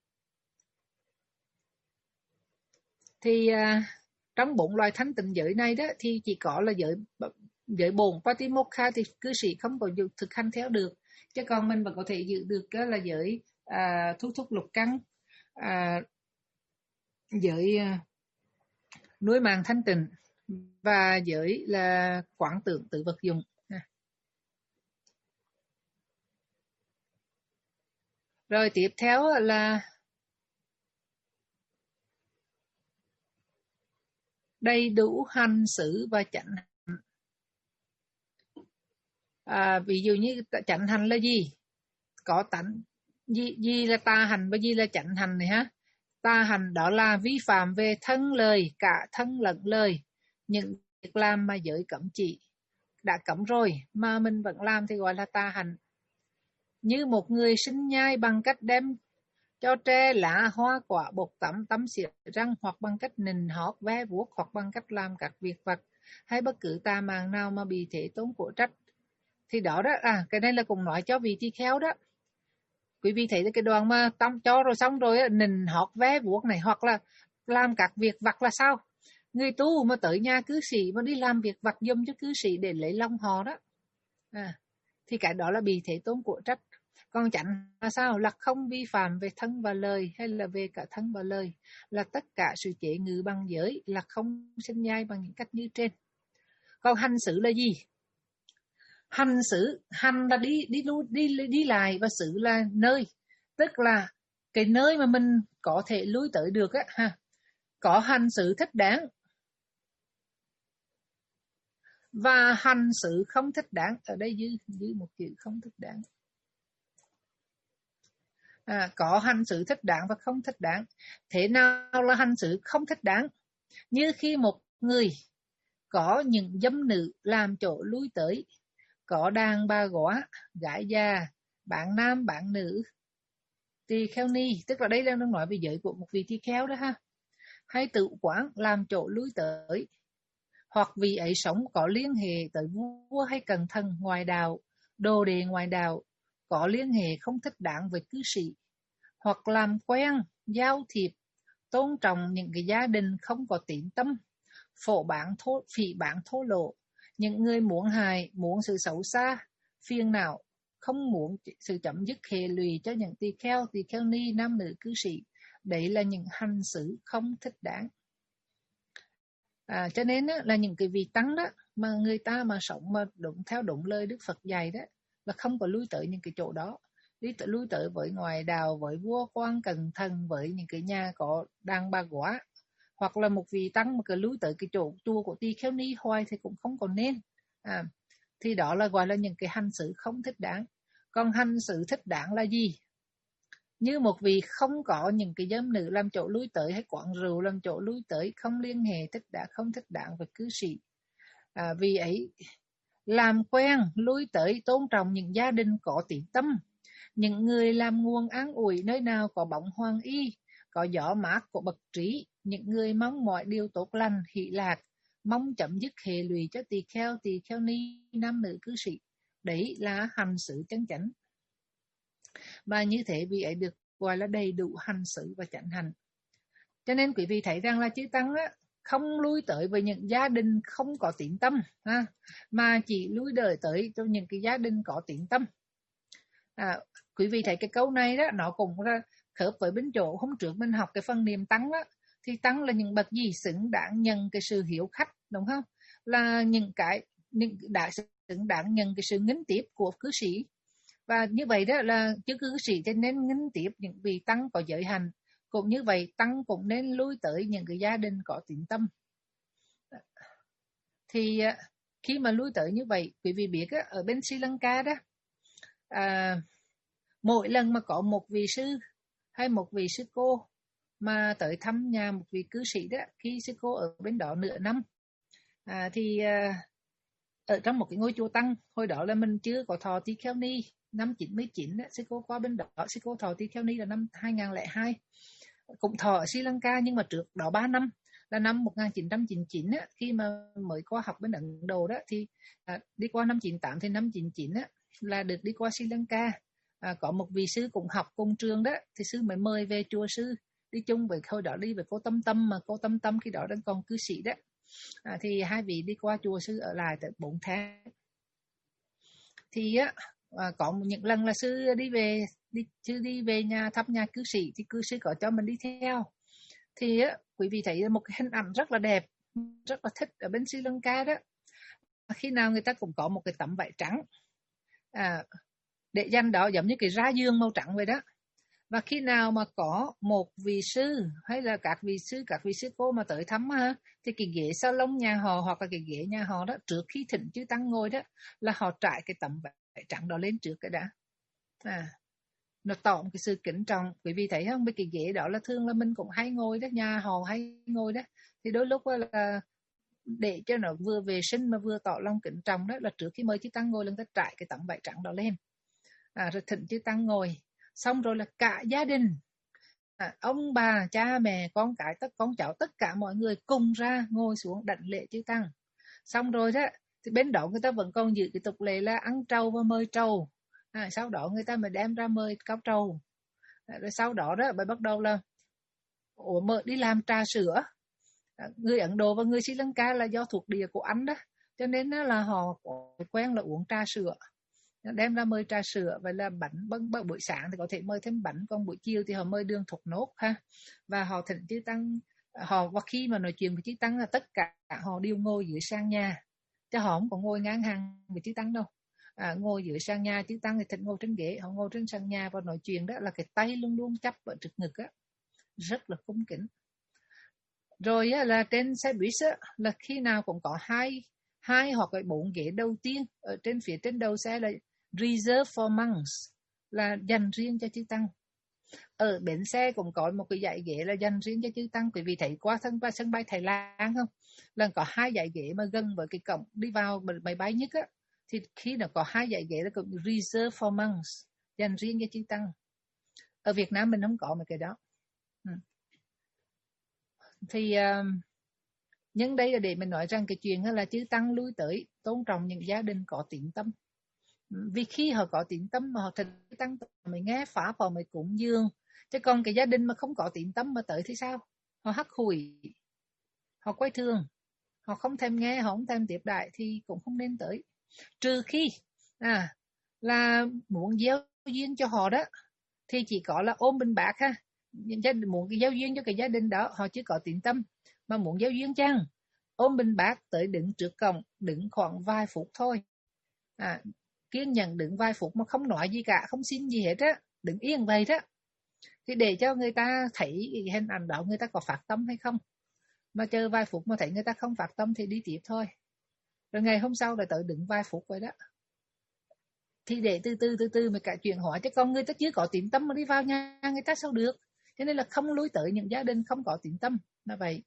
Thì à, trong bốn loài thanh tịnh giới này đó thì chỉ có là giới giới bổn Patimokkha thì cư sĩ không có thực hành theo được, chứ còn mình vẫn có thể giữ được đó là giới à, thu thúc lục căn, à, giới à, nuôi mạng thanh tịnh, và giới là quán tưởng tự vật dụng. Rồi tiếp theo là đầy đủ hành xử và chánh hành. À, ví dụ như chánh hành là gì? Có tánh gì, gì là tà hành và gì là chánh hành này ha? Tà hành đó là vi phạm về thân lời, cả thân lẫn lời, những việc làm mà giới cấm chỉ, đã cấm rồi mà mình vẫn làm thì gọi là tà hành. Như một người sinh nhai bằng cách đem cho tre lá hoa quả bột tắm tắm xỉa răng, hoặc bằng cách nịnh hót ve vuốt, hoặc bằng cách làm các việc vặt, hay bất cứ tà mạng nào mà bị Thế Tôn của trách. Thì đó đó, à cái này là cũng nói cho vị tỳ kheo đó. Quý vị thấy cái đoạn mà tắm cho rồi xong rồi nịnh hót ve vuốt này, hoặc là làm các việc vặt là sao? Người tu mà tới nhà cư sĩ mà đi làm việc vặt giùm cho cư sĩ để lấy lòng họ đó, à, thì cái đó là bị Thế Tôn của trách. Còn chánh là sao? Là không vi phạm về thân và lời, hay là về cả thân và lời, là tất cả sự chế ngự bằng giới, là không sinh nhai bằng những cách như trên. Còn hành xử là gì? Hành xử, hành là đi đi đi đi, đi lại, và xử là nơi, tức là cái nơi mà mình có thể lui tới được á ha. Có hành xử thích đáng và hành xử không thích đáng. Ở đây dưới dưới một chữ không thích đáng. À, có hành xử thích đáng và không thích đáng. Thế nào là hành xử không thích đáng? Như khi một người có những dâm nữ làm chỗ lui tới, có đàn bà góa, gái già, bạn nam bạn nữ, tỳ kheo ni, tức là đây đang nói về giới của một vị tỳ kheo đó ha, hay tự quán làm chỗ lui tới, hoặc vị ấy sống có liên hệ tới vua hay cẩn thận ngoài đạo, đồ đệ ngoài đạo, có liên hệ không thích đáng với cư sĩ, hoặc làm quen, giao thiệp, tôn trọng những cái gia đình không có tín tâm, phổ bán thô, phỉ bán thô lộ, những người muốn hại, muốn sự xấu xa, phiền não, không muốn sự chấm dứt hệ lụy cho những tỳ kheo, tỳ kheo ni, nam nữ cư sĩ. Đấy là những hành xử không thích đáng. À, cho nên á, là những cái vị tăng đó mà người ta mà sống mà đúng theo đúng lời Đức Phật dạy đó, là không có lui tới những cái chỗ đó, đi tới lui tới với ngoại đạo, với vua quan cẩn thận, với những cái nhà có đàn bà góa, hoặc là một vị tăng mà cứ lui tới cái chỗ chùa của tỳ kheo ni hoài thì cũng không còn nên. À, thì đó là gọi là những cái hành xử không thích đáng. Còn hành xử thích đáng là gì? Như một vị không có những cái dâm nữ làm chỗ lui tới, hay quán rượu làm chỗ lui tới, không liên hệ thích đáng, không thích đáng với cư sĩ. À, vì ấy làm quen lui tới, tôn trọng những gia đình có tín tâm, những người làm nguồn an ủi nơi nào có bóng hoàng y, có gió mát của bậc trí, những người mong mọi điều tốt lành, hỷ lạc, mong chấm dứt hệ lụy cho tỳ kheo, tỳ kheo ni, nam nữ cư sĩ. Đấy là hành xử chân chánh. Và như thế vị ấy được gọi là đầy đủ hành xử và chánh hành. Cho nên quý vị thấy rằng là chư tăng á, không lui tới với những gia đình không có tín tâm ha, mà chỉ lui đời tới cho những cái gia đình có tín tâm. À, quý vị thấy cái câu này đó, nó cũng ra khớp với bên chỗ hôm trước mình học cái phần niệm tăng đó. Thì tăng là những bậc gì xứng đáng nhận cái sự hiếu khách, đúng không? Là những cái những đã xứng đáng nhận cái sự nghinh tiếp của cư sĩ. Và như vậy đó là chứ cư sĩ thì nên nghinh tiếp những vị tăng có giới hành. Cũng như vậy, tăng cũng nên lui tới những cái gia đình có tín tâm. Thì khi mà lui tới như vậy, quý vị biết á, ở bên Sri Lanka đó, à, mỗi lần mà có một vị sư hay một vị sư cô mà tới thăm nhà một vị cư sĩ đó, khi sư cô ở bên đó nửa năm, à, thì à, ở trong một cái ngôi chùa tăng, hồi đó là mình chưa có thọ tỳ kheo ni, năm chín mươi chín đó, sư cô qua bên đó, sư cô thọ tỳ kheo ni là năm hai không không hai, cũng thọ ở Sri Lanka nhưng mà trước đó ba năm. là năm một nghìn chín trăm chín mươi chín á, khi mà mới qua học bên Ấn Độ đó, thì à, đi qua năm chín tám thì năm chín mươi chín á, là được đi qua Sri Lanka. À, có một vị sư cũng học cùng trường đó, thì sư mới mời về chùa sư đi chung với, hồi đó đi với cô Tâm Tâm, mà cô Tâm Tâm khi đó đang còn cư sĩ đó. À, thì hai vị đi qua chùa sư ở lại tới bốn tháng. Thì á, à, có những lần là sư đi về đi sư đi về nhà thăm nhà cư sĩ, thì cư sĩ có cho mình đi theo. Thì á, quý vị thấy một cái hình ảnh rất là đẹp, rất là thích ở bên Sri Lanka đó. Khi nào người ta cũng có một cái tấm vải trắng, à, để dành đó giống như cái ra giường màu trắng vậy đó. Và khi nào mà có một vị sư hay là các vị sư, các vị sư cô mà tới thăm ha, thì cái ghế salon nhà họ hoặc là cái ghế nhà họ đó, trước khi thỉnh chư tăng ngồi đó, là họ trải cái tấm vải trắng đó lên trước cái đã. À, nó tỏ một cái sự kính trọng. Quý vị thấy không, với cái ghế đó là thường là mình cũng hay ngồi đó, nhà họ hay ngồi đó. Thì đôi lúc là để cho nó vừa vệ sinh mà vừa tỏ lòng kính trọng đó, là trước khi mời chư tăng ngồi là người ta trải cái tấm vải trắng đó lên, à, rồi thỉnh chư tăng ngồi. Xong rồi là cả gia đình, à, ông bà, cha mẹ, con cái, tất con cháu, tất cả mọi người cùng ra ngồi xuống đảnh lễ chư tăng. Xong rồi đó, thì bên đó người ta vẫn còn giữ cái tục lệ là ăn trầu và mời trầu. À, sau đó người ta mới đem ra mời cao trầu. À, rồi sau đó đó mới bắt đầu là ủa mở đi làm trà sữa. À, người Ấn Độ và người Sri Lanka là do thuộc địa của Anh đó, cho nên là họ quen là uống trà sữa. Đem ra mời trà sữa, vậy là bánh bưng buổi sáng thì có thể mời thêm bánh, còn buổi chiều thì họ mời đường thục nốt ha. Và họ thỉnh chư tăng, họ và khi mà nói chuyện với chư tăng là tất cả họ đều ngồi dưới sàn nhà, chứ họ không có ngồi ngang hàng với chư tăng đâu. À, ngồi dưới sàn nhà, chư tăng thì thỉnh ngồi trên ghế, họ ngồi trên sàn nhà và nói chuyện đó là cái tay luôn luôn chắp ở trước ngực á, rất là cung kính. Rồi á, là trên xe buýt á, là khi nào cũng có hai hai hoặc là bốn ghế đầu tiên ở trên phía trên đầu xe là reserved for monks, là dành riêng cho chư tăng. Ở bến xe cũng có một cái dãy ghế là dành riêng cho chư tăng. Quý vị thấy qua sân bay sân bay Thái Lan không, là có hai dãy ghế mà gần với cái cổng đi vào máy bay nhất á, thì khi nó có hai dãy ghế là cũng reserved for monks, dành riêng cho chư tăng. Ở Việt Nam mình không có mấy cái đó. Ừ. Thì uh, nhưng đây là để mình nói rằng cái chuyện là chư tăng lui tới tôn trọng những gia đình có tín tâm. Vì khi họ có tín tâm mà họ thỉnh tăng mới nghe pháp, họ mới cúng dường. Chứ còn cái gia đình mà không có tín tâm mà tới thì sao? Họ hắt hủi, họ quay thường, họ không thèm nghe, họ không thèm tiếp đại thì cũng không nên tới. Trừ khi à, là muốn gieo duyên cho họ đó, thì chỉ có là ôm bình bạc ha. Muốn gieo duyên cho cái gia đình đó, họ chưa có tín tâm mà muốn gieo duyên chăng, ôm bình bạc tới đứng trước cổng, đứng khoảng vài phút thôi. À, kiên nhẫn đứng vài phút mà không nói gì cả, không xin gì hết á, đứng yên vậy đó, thì để cho người ta thấy hình ảnh đó người ta có phát tâm hay không. Mà chờ vài phút mà thấy người ta không phát tâm thì đi tiếp thôi. Rồi ngày hôm sau lại tới đứng vài phút vậy đó. Thì để từ từ từ từ mà cả chuyện hỏi, chứ con người ta chưa có tín tâm mà đi vào nhà người ta sao được. Cho nên là không lui tới những gia đình không có tín tâm là vậy.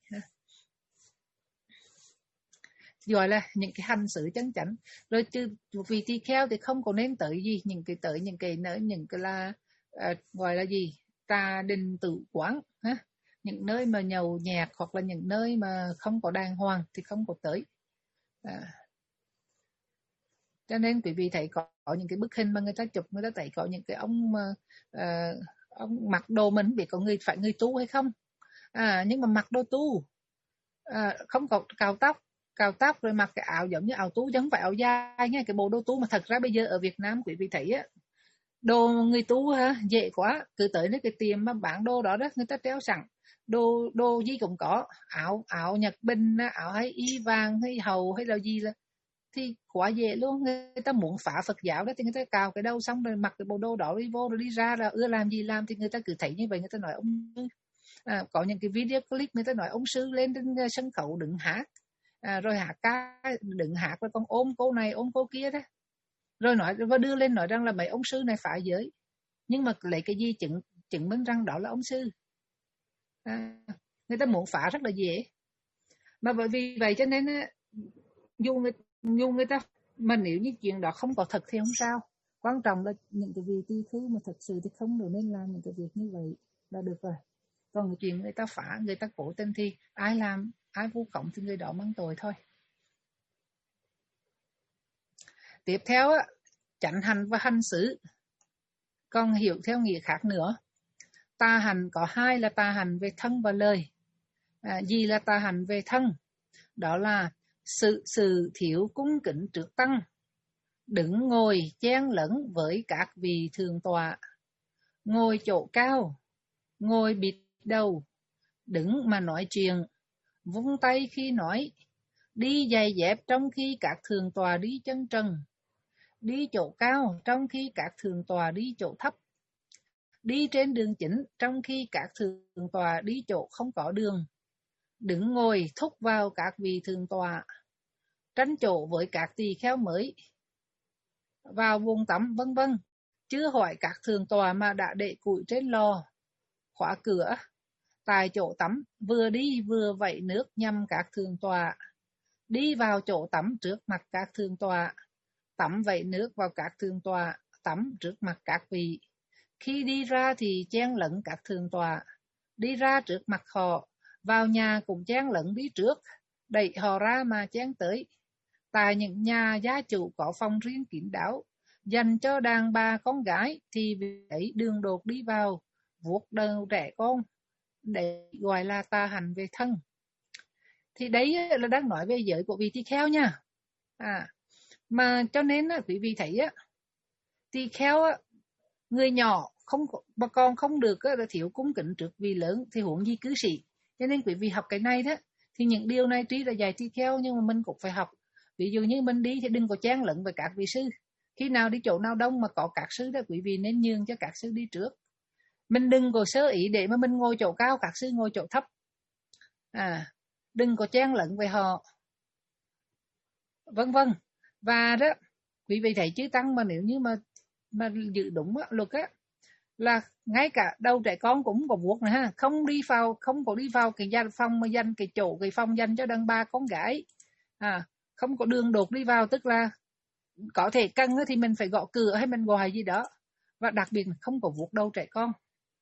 Gọi là những cái hành xử chân chánh. Rồi chứ vì tỳ kheo thì không có nên tới gì những cái tới những cái nơi những cái là à, gọi là gì trà đình tự quán ha, những nơi mà nhậu nhẹt hoặc là những nơi mà không có đàng hoàng thì không có tới. À, cho nên quý vị thấy có, có những cái bức hình mà người ta chụp, người ta thấy có những cái ông mà uh, ông mặc đồ, mình không biết có người phải người tu hay không, à, nhưng mà mặc đồ tu, à, không có cạo tóc cạo tóc rồi mặc cái áo giống như áo tú, chứ không phải áo dài nha, cái bộ đồ tu mà thật ra bây giờ ở Việt Nam quý vị thấy á, đồ người tu ha dễ quá, cứ tới đến cái tiệm mà bán đồ đó đó, người ta treo sẵn đồ đồ gì cũng có, áo áo Nhật Bình, áo hay y vàng hay hầu hay là gì là thì quá dễ luôn. Người ta muốn phá Phật giáo đó thì người ta cào cái đầu xong rồi mặc cái bộ đồ đó đi vô rồi đi ra là ưa làm gì làm, thì người ta cứ thấy như vậy người ta nói ông sư. À, có những cái video clip người ta nói ông sư lên trên sân khấu đứng hát, à, rồi hát ca đứng hát rồi còn ôm cô này ôm cô kia đó, rồi nói và đưa lên nói rằng là mấy ông sư này phá giới, nhưng mà lấy cái gì chứng chứng minh rằng đó là ông sư. À, người ta muốn phá rất là dễ, mà bởi vì vậy cho nên dù người dù người ta mà nếu như chuyện đó không có thật thì không sao, quan trọng là những cái việc tư thứ mà thật sự thì không được nên làm những cái việc như vậy là được rồi. Còn chuyện người ta phá, người ta cố tình thì ai làm, ai vu khống thì người đó mang tội thôi. Tiếp theo á, chánh hành và hành xứ còn hiểu theo nghĩa khác nữa. Tà hành có hai là tà hành về thân và lời. À, gì là tà hành về thân? Đó là sự sự thiếu cung kính trước tăng, đứng ngồi chen lẫn với các vị thượng tọa, ngồi chỗ cao, ngồi bịt đầu, đứng mà nói chuyện, vung tay khi nói, đi giày dép trong khi các thượng tọa đi chân trần, đi chỗ cao trong khi các thượng tọa đi chỗ thấp, đi trên đường chính trong khi các thượng tọa đi chỗ không có đường, đứng ngồi thúc vào các vị thượng tọa, tranh chỗ với các tỳ kheo mới vào vùng tắm, vân vân. Chưa hỏi các thượng tọa mà đã để củi trên lò, khóa cửa tại chỗ tắm, vừa đi vừa vẩy nước nhằm các thượng tọa, đi vào chỗ tắm trước mặt các thượng tọa, tắm vẩy nước vào các thượng tọa, tắm trước mặt các vị. Khi đi ra thì chen lẫn các thượng tọa, đi ra trước mặt họ, vào nhà cũng chen lẫn đi trước, đẩy họ ra mà chen tới. Tại những nhà gia chủ có phòng riêng kín đáo dành cho đàn bà con gái thì vì ấy đường đột đi vào, vuốt đầu trẻ con, để gọi là tà hành về thân. Thì đấy là đang nói về giới của vị tỳ kheo nha. À, mà cho nên á, quý vị thấy á, tỳ kheo á, người nhỏ không mà còn không được á, là thiếu cung kính trước vị lớn thì huống gì cư sĩ. Cho nên quý vị học cái này đó, thì những điều này tuy là dạy tỳ kheo nhưng mà mình cũng phải học. Ví dụ như mình đi thì đừng có chen lẫn với các vị sư. Khi nào đi chỗ nào đông mà có các sư đó, quý vị nên nhường cho các sư đi trước. Mình đừng có sơ ý để mà mình ngồi chỗ cao, các sư ngồi chỗ thấp. À, đừng có chen lẫn với họ, vân vân. Và đó, quý vị thấy chư tăng mà nếu như mà mà giữ đúng á, luật á, là ngay cả đầu trẻ con cũng có buộc này ha, không đi vào, không có đi vào cái gian phòng mà dành cái chỗ, cái phòng dành cho đàn bà con gái. À, không có đường đột đi vào, tức là có thể cần thì mình phải gõ cửa hay mình gọi gì đó, và đặc biệt là không có vuốt đầu trẻ con.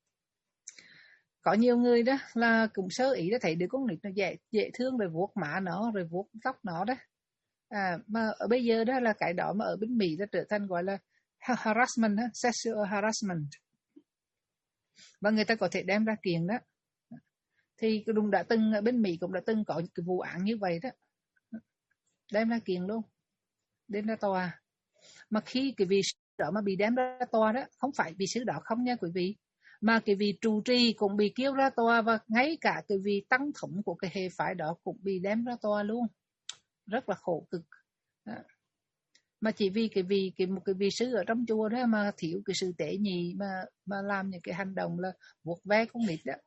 Có nhiều người đó là cũng sơ ý đã thấy đứa con nít nó dễ dễ thương rồi vuốt má nó rồi vuốt tóc nó đó. À, mà ở bây giờ đó là cái đó mà ở bên Mỹ đã trở thành gọi là harassment, sexual harassment, và người ta có thể đem ra kiện đó. Thì cũng đã từng ở bên Mỹ cũng đã từng có cái vụ án như vậy đó, đem ra kiện luôn, đem ra tòa. Mà khi cái vị sư đó mà bị đem ra tòa đó, không phải vị sư đó không nha quý vị, mà cái vị trụ trì cũng bị kêu ra tòa, và ngay cả cái vị tăng thống của cái hệ phái đó cũng bị đem ra tòa luôn, rất là khổ cực. Đó. Mà chỉ vì cái vị cái một cái vị sư ở trong chùa đó mà thiếu cái sự tế nhị mà mà làm những cái hành động là vuốt ve con nít đó.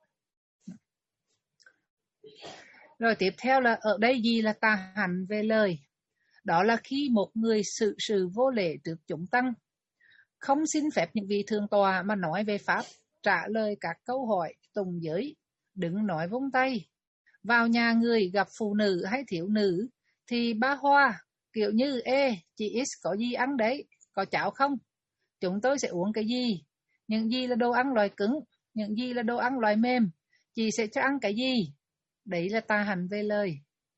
Rồi tiếp theo là ở đây gì là tà hành về lời? Đó là khi một người xử sự vô lễ trước chúng tăng, không xin phép những vị thượng tọa mà nói về pháp, trả lời các câu hỏi, tùng giới, đừng nói vung tay. Vào nhà người gặp phụ nữ hay thiếu nữ thì ba hoa, kiểu như: ê, chị X có gì ăn đấy, có cháo không? Chúng tôi sẽ uống cái gì? Những gì là đồ ăn loại cứng, những gì là đồ ăn loại mềm, chị sẽ cho ăn cái gì? Đấy là tà hành về lời.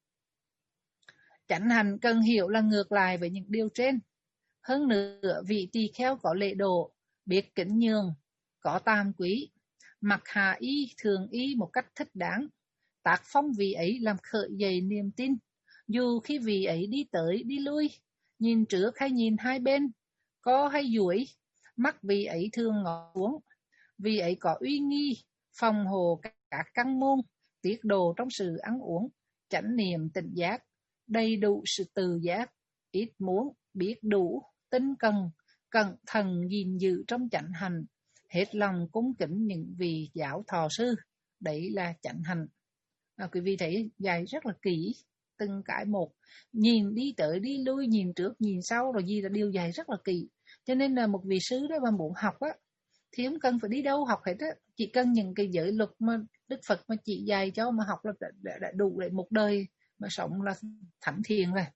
Chánh hành cần hiểu là ngược lại với những điều trên. Hơn nữa, vị tỳ kheo có lễ độ, biết kính nhường, có tam quý, mặc hạ y, thường y một cách thích đáng, tác phong vị ấy làm khởi dậy niềm tin. Dù khi vị ấy đi tới đi lui, nhìn trước hay nhìn hai bên, co hay duỗi, mắt vị ấy thường ngó xuống. Vị ấy có uy nghi, phòng hộ các căn môn, tiết độ trong sự ăn uống, chánh niệm tỉnh giác, đầy đủ sự tự giác, ít muốn, biết đủ, tinh cần, cẩn thận gìn giữ trong chánh hành, hết lòng cung kính những vị giáo thọ sư. Đấy là chánh hành. À, quý vị thấy dạy rất là kỹ, từng cái một, nhìn đi tới đi lui, nhìn trước nhìn sau rồi gì là điều dạy rất là kỹ. Cho nên là một vị sứ đó mà muốn học á thì không cần phải đi đâu học hết á, chỉ cần những cái giới luật mà Đức Phật mà chỉ dạy cho mà học là đã, đã, đã đủ để một đời mà sống là thánh thiện rồi.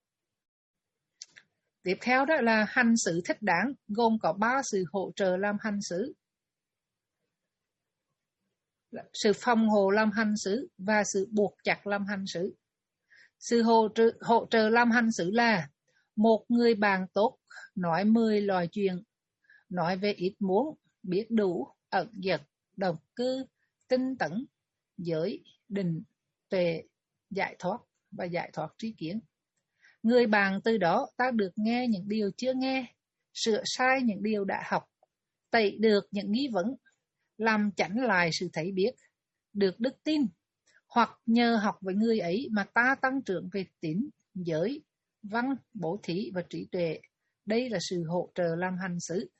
Tiếp theo đó là hành xử thích đáng, gồm có ba sự hỗ trợ làm hành xử. sự phòng hộ làm hành xử và sự buộc chặt làm hành xử. Sự hỗ trợ, hỗ trợ làm hành xử là một người bạn tốt, nói mười loại chuyện, nói về ít muốn, biết đủ, ẩn giật, độc cư, tinh tấn, giới, định, tuệ, giải thoát và giải thoát trí kiến. Người bạn từ đó ta được nghe những điều chưa nghe, sửa sai những điều đã học, tẩy được những nghi vấn, làm chánh lại sự thấy biết, được đức tin, hoặc nhờ học với người ấy mà ta tăng trưởng về tín, giới, văn, bố thí và trí tuệ. Đây là sự hỗ trợ làm hành xử.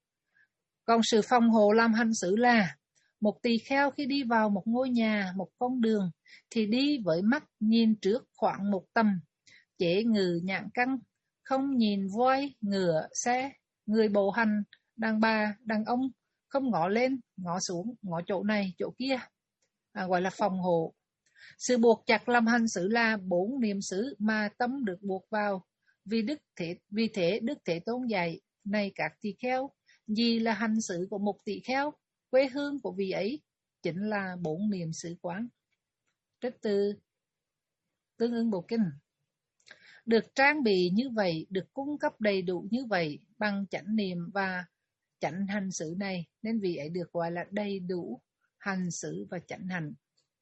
Còn sự phòng hộ làm hành xử là một tỳ kheo khi đi vào một ngôi nhà, một con đường, thì đi với mắt nhìn trước khoảng một tầm, chế ngự nhãn căn, không nhìn voi, ngựa, xe, người bộ hành, đàn bà, đàn ông, không ngó lên, ngó xuống, ngó chỗ này, chỗ kia, à, gọi là phòng hộ. Sự buộc chặt làm hành xử là bốn niệm xứ mà tâm được buộc vào. Vì đức thế, vì thế Đức Thế Tôn dạy, này các tỳ kheo, gì là hành xử của một tỳ kheo? Quê hương của vị ấy chính là bốn niệm xứ quán. Trích từ Tương Ưng Bộ Kinh. Được trang bị như vậy, được cung cấp đầy đủ như vậy bằng chánh niệm và chánh hành xử này, nên vị ấy được gọi là đầy đủ hành xử và chánh hành.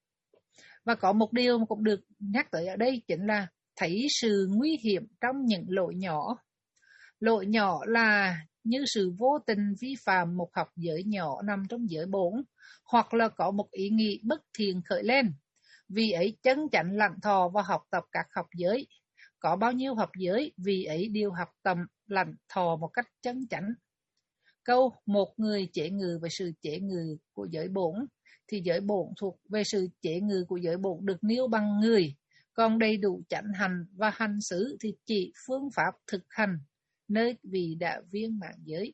Và có một điều mà cũng được nhắc tới ở đây chính là thấy sự nguy hiểm trong những lỗi nhỏ. Lỗi nhỏ là như sự vô tình vi phạm một học giới nhỏ nằm trong giới bổn, hoặc là có một ý nghĩ bất thiện khởi lên. Vì ấy chân chánh lặng thọ và học tập các học giới. Có bao nhiêu học giới, vì ấy đều học tập lặng thọ một cách chân chánh. Câu một người chế ngự về sự chế ngự của giới bổn, thì giới bổn thuộc về sự chế ngự của giới bổn được nêu bằng người, còn đầy đủ chánh hành và hành xử thì chỉ phương pháp thực hành nơi vì đã viên mãn giới.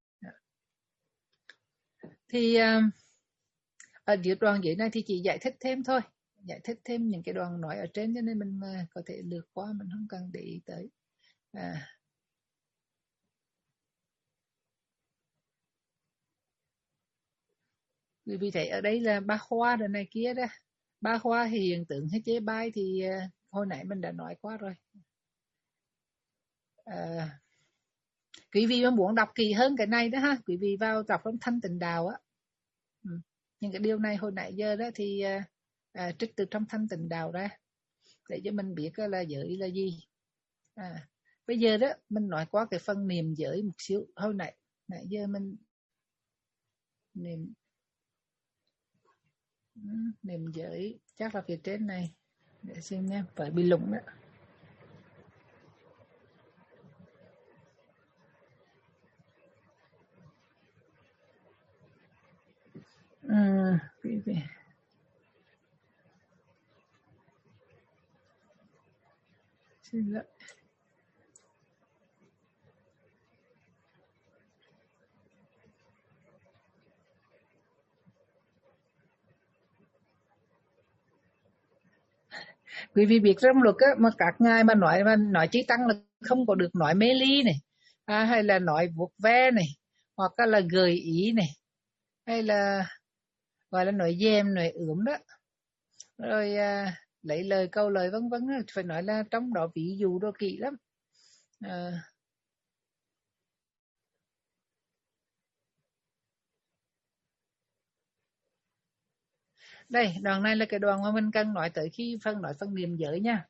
Thì ở dưới đoạn giới này thì chỉ giải thích thêm thôi, giải thích thêm những cái đoạn nói ở trên, cho nên mình có thể lược qua, mình không cần để ý tới. À. Vì thế ở đây là ba hoa rồi này kia đó. Ba hoa thì hiện tượng hay chế bai thì uh, hồi nãy mình đã nói qua rồi. À, quý vị mà muốn đọc kỳ hơn cái này đó ha, quý vị vào đọc trong Thanh Tịnh Đạo á. Ừ. Nhưng cái điều này hồi nãy giờ đó thì uh, uh, trích từ trong Thanh Tịnh Đạo ra để cho mình biết là giới là gì. À, bây giờ đó mình nói qua cái phần niệm giới một xíu. Hồi nãy nãy giờ mình niệm niệm giới chắc là phía trên này, để xem nha, phải bị lủng đó. Ừ, quý vị. Xin lỗi. Quý vị biết trong luật á, mà các ngài mà nói mà nói chí tăng là không có được nói mê ly này, à, hay là nói vuốt ve này, hoặc là gợi ý này, hay là gọi là nói dèm, nói ướm đó, rồi à, lấy lời câu lời vân vân, phải nói là trong đó ví dụ đồ kỹ lắm. À, đây đoạn này là cái đoạn mà mình cần nói tới khi phân nói phân niệm giới nha.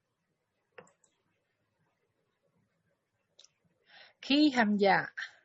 Khi hành giả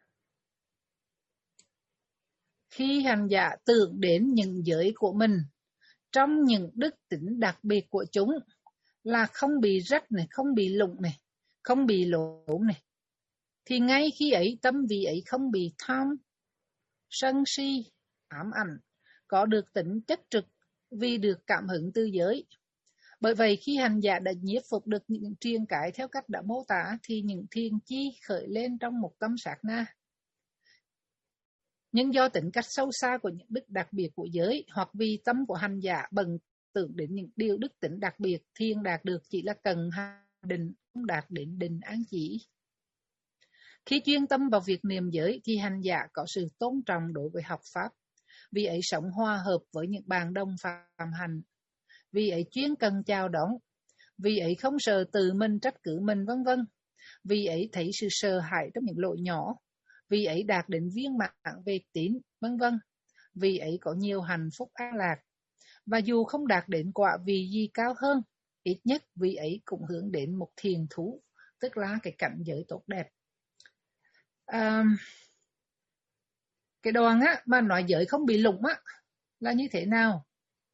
khi hành giả tưởng đến những giới của mình trong những đức tính đặc biệt của chúng, là không bị rách này, không bị lụng này, không bị lộn này, thì ngay khi ấy tâm vị ấy không bị tham, sân si, ám ảnh, có được tính chất trực vì được cảm hứng từ giới. Bởi vậy khi hành giả đã nhiếp phục được những triền cái theo cách đã mô tả, thì những thiền chi khởi lên trong một tâm sát na. Nhưng do tính cách sâu xa của những đức đặc biệt của giới, hoặc vì tâm của hành giả bận tưởng đến những điều đức tính đặc biệt, thiền đạt được chỉ là cần hành định, không đạt đến định an chỉ. Khi chuyên tâm vào việc niệm giới thì hành giả có sự tôn trọng đối với học pháp, Vì ấy sống hòa hợp với những bạn đồng phạm hạnh. Vì ấy chuyên cần chào đón. Vì ấy không sợ tự mình trách cứ mình, vân vân. Vì ấy thấy sự sợ hãi trong những lỗi nhỏ. Vì ấy đạt đến viên mãn về tín, vân vân. Vì ấy có nhiều hạnh phúc an lạc. Và dù không đạt đến quả vị gì cao hơn, ít nhất vì ấy cũng hướng đến một thiền thú, tức là cái cảnh giới tốt đẹp. À, cái đoạn á mà nói giới không bị lụng á là như thế nào?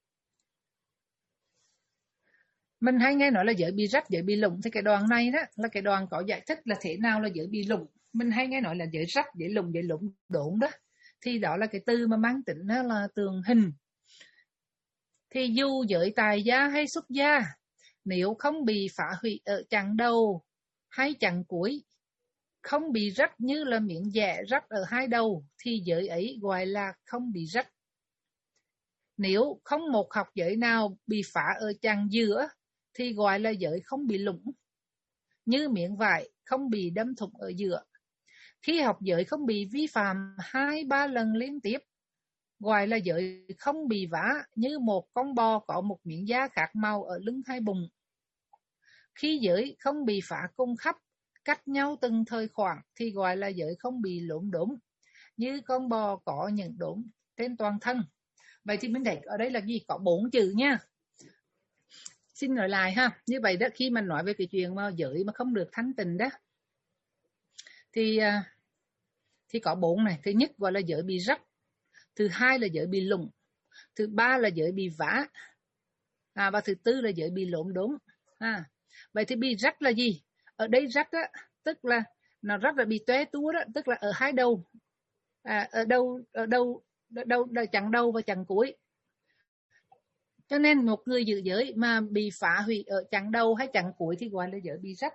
Mình hay nghe nói là giới bị rách, giới bị lụng, thì cái đoạn này đó là cái đoạn có giải thích là thế nào là giới bị lụng. Mình hay nghe nói là giới rách, giới lụng, giới lụng độn đó. Thì đó là cái từ mà mang tính là tường hình. Thì dù giới tài gia hay xuất gia, nếu không bị phá hủy ở chặng đầu hay chặng cuối, không bị rách như là miệng dẻ rách ở hai đầu, thì giới ấy gọi là không bị rách. Nếu không một học giới nào bị phá ở chặng giữa, thì gọi là giới không bị lủng. Như miệng vải không bị đâm thủng ở giữa. Khi học giới không bị vi phạm hai ba lần liên tiếp, gọi là giới không bị vá, như một con bò có một miếng da khác màu ở lưng hai bụng. Khi giới không bị phá cung khắp, cách nhau từng thời khoảng, thì gọi là giới không bị lốm đốm, như con bò có những đốm trên toàn thân. Vậy thì mình thấy ở đây là gì? Có bốn chữ nha. Xin nói lại ha. Như vậy đó, khi mình nói về cái chuyện mà giới mà không được thánh tình đó, thì thì có bốn này. Thứ nhất gọi là giới bị rách. Thứ hai là giới bị lủng. Thứ ba là giới bị vá. À, và thứ tư là giới bị lốm đốm. À, vậy thì bị rách là gì? Ở đây rách á, tức là nó rất là bị tóe túa đó, tức là ở hai đầu. À, ở đâu ở đâu đâu đâu chặng đầu và chặng cuối. Cho nên một người giữ giới mà bị phá hủy ở chặng đầu hay chặng cuối thì gọi là giới bị rách.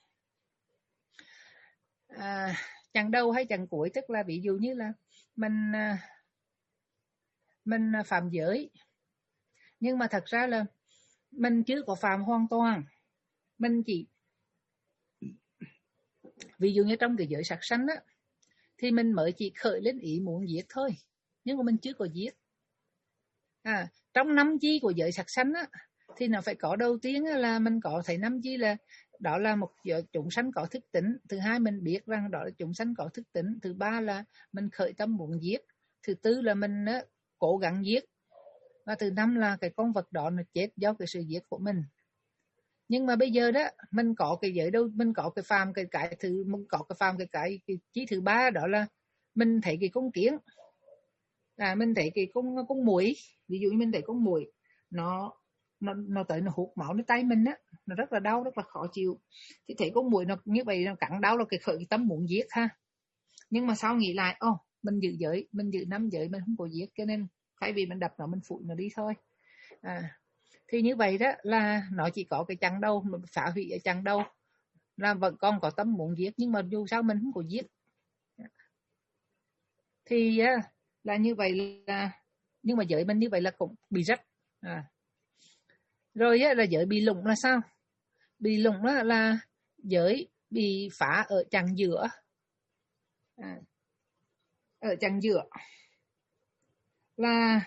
À, chặng đầu hay chặng cuối tức là ví dụ như là mình mình phạm giới, nhưng mà thật ra là mình chưa có phạm hoàn toàn. Mình chỉ ví dụ như trong cái giới sát sanh á, thì mình mới chỉ khởi lên ý muốn giết thôi, nhưng mà mình chưa có giết. À, trong năm chi của giới sát sanh á, thì nó phải có đầu tiên là mình có thấy năm chi là đó là một chúng sanh có thức tỉnh. Thứ hai mình biết rằng đó là chúng sanh có thức tỉnh. Thứ ba là mình khởi tâm muốn giết. Thứ tư là mình á, cố gắng giết. Và thứ năm là cái con vật đó nó chết do cái sự giết của mình. Nhưng mà bây giờ đó mình có cái giới đâu, mình có cái phàm cái cái thứ mình có cái phàm cái cái, cái chí thứ ba, đó là mình thấy cái con kiến, à mình thấy cái con con muỗi, ví dụ như mình thấy con muỗi nó nó nó tới nó hút máuในtay mình á, nó rất là đau, rất là khó chịu. Thì thấy con muỗi nó như vậy, nó cắn đau là cái khởi cái tâm muốn giết ha. Nhưng mà sau nghĩ lại, ô oh, mình giữ giới, mình giữ năm giới, mình không có giết, cho nên thay vì mình đập nó, mình phủi nó đi thôi. À, thì như vậy đó là nó chỉ có cái chặng đầu, mà phá hủy ở chặng đầu là vẫn còn có tâm muốn giết, nhưng mà dù sao mình không có giết. Thì là như vậy là, nhưng mà giới mình như vậy là cũng bị rách. À. Rồi là giới bị lủng là sao? Bị lủng là, là giới bị phá ở chặng giữa. À. Ở chặng giữa là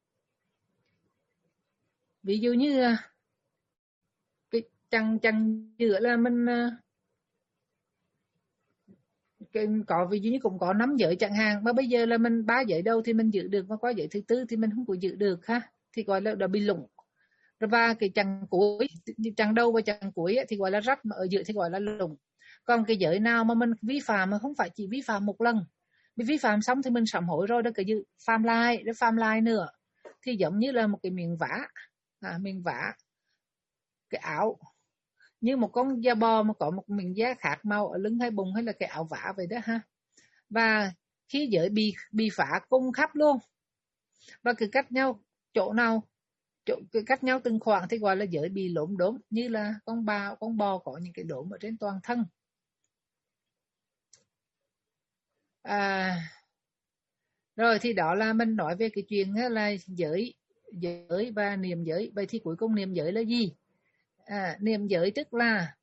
ví dụ như cái chặng chặng giữa là mình cái, có ví dụ như cũng có năm giới chẳng hạn, mà bây giờ là mình ba giới đâu thì mình giữ được, mà có giới thứ tư thì mình không có giữ được ha, thì gọi là đã bị lủng. Và cái chặng cuối, chặng đầu và chặng cuối thì gọi là rách, mà ở giữa thì gọi là lủng. Còn cái giới nào mà mình vi phạm mà không phải chỉ vi phạm một lần, mình vi phạm xong thì mình sám hối rồi, đó cái gì phạm lại, đó phạm lại nữa, thì giống như là một cái miếng vá, à, miếng vá cái áo, như một con da bò mà có một miếng da khác màu ở lưng hay bụng, hay là cái áo vá vậy đó ha. Và khi giới bị bị phá cung khắp luôn, và cứ cách nhau chỗ nào chỗ cứ cách nhau từng khoảng thì gọi là giới bị lốm đốm, như là con bò con bò có những cái đốm ở trên toàn thân. À, rồi thì đó là mình nói về cái chuyện là giới giới và niệm giới. Vậy thì cuối cùng niệm giới là gì? À, niệm giới tức là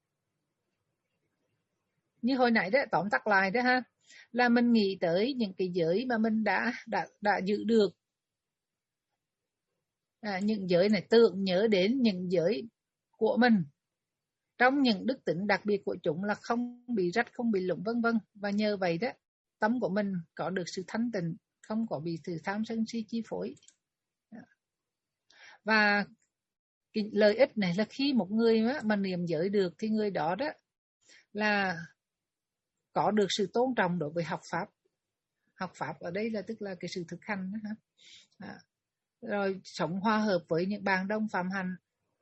như hồi nãy đó, tóm tắt lại đó ha, là mình nghĩ tới những cái giới mà mình đã đã đã giữ được, À, những giới này tưởng nhớ đến những giới của mình, trong những đức tính đặc biệt của chúng là không bị rách, không bị lủng vân vân. Và nhờ vậy đó, tâm của mình có được sự thanh tịnh, không có bị sự tham sân si chi phối. Và cái lợi ích này là khi một người mà, mà niệm giới được thì người đó đó là có được sự tôn trọng đối với học pháp. Học pháp ở đây là tức là cái sự thực hành đó, ha. À, rồi sống hòa hợp với những bạn đồng phạm hành.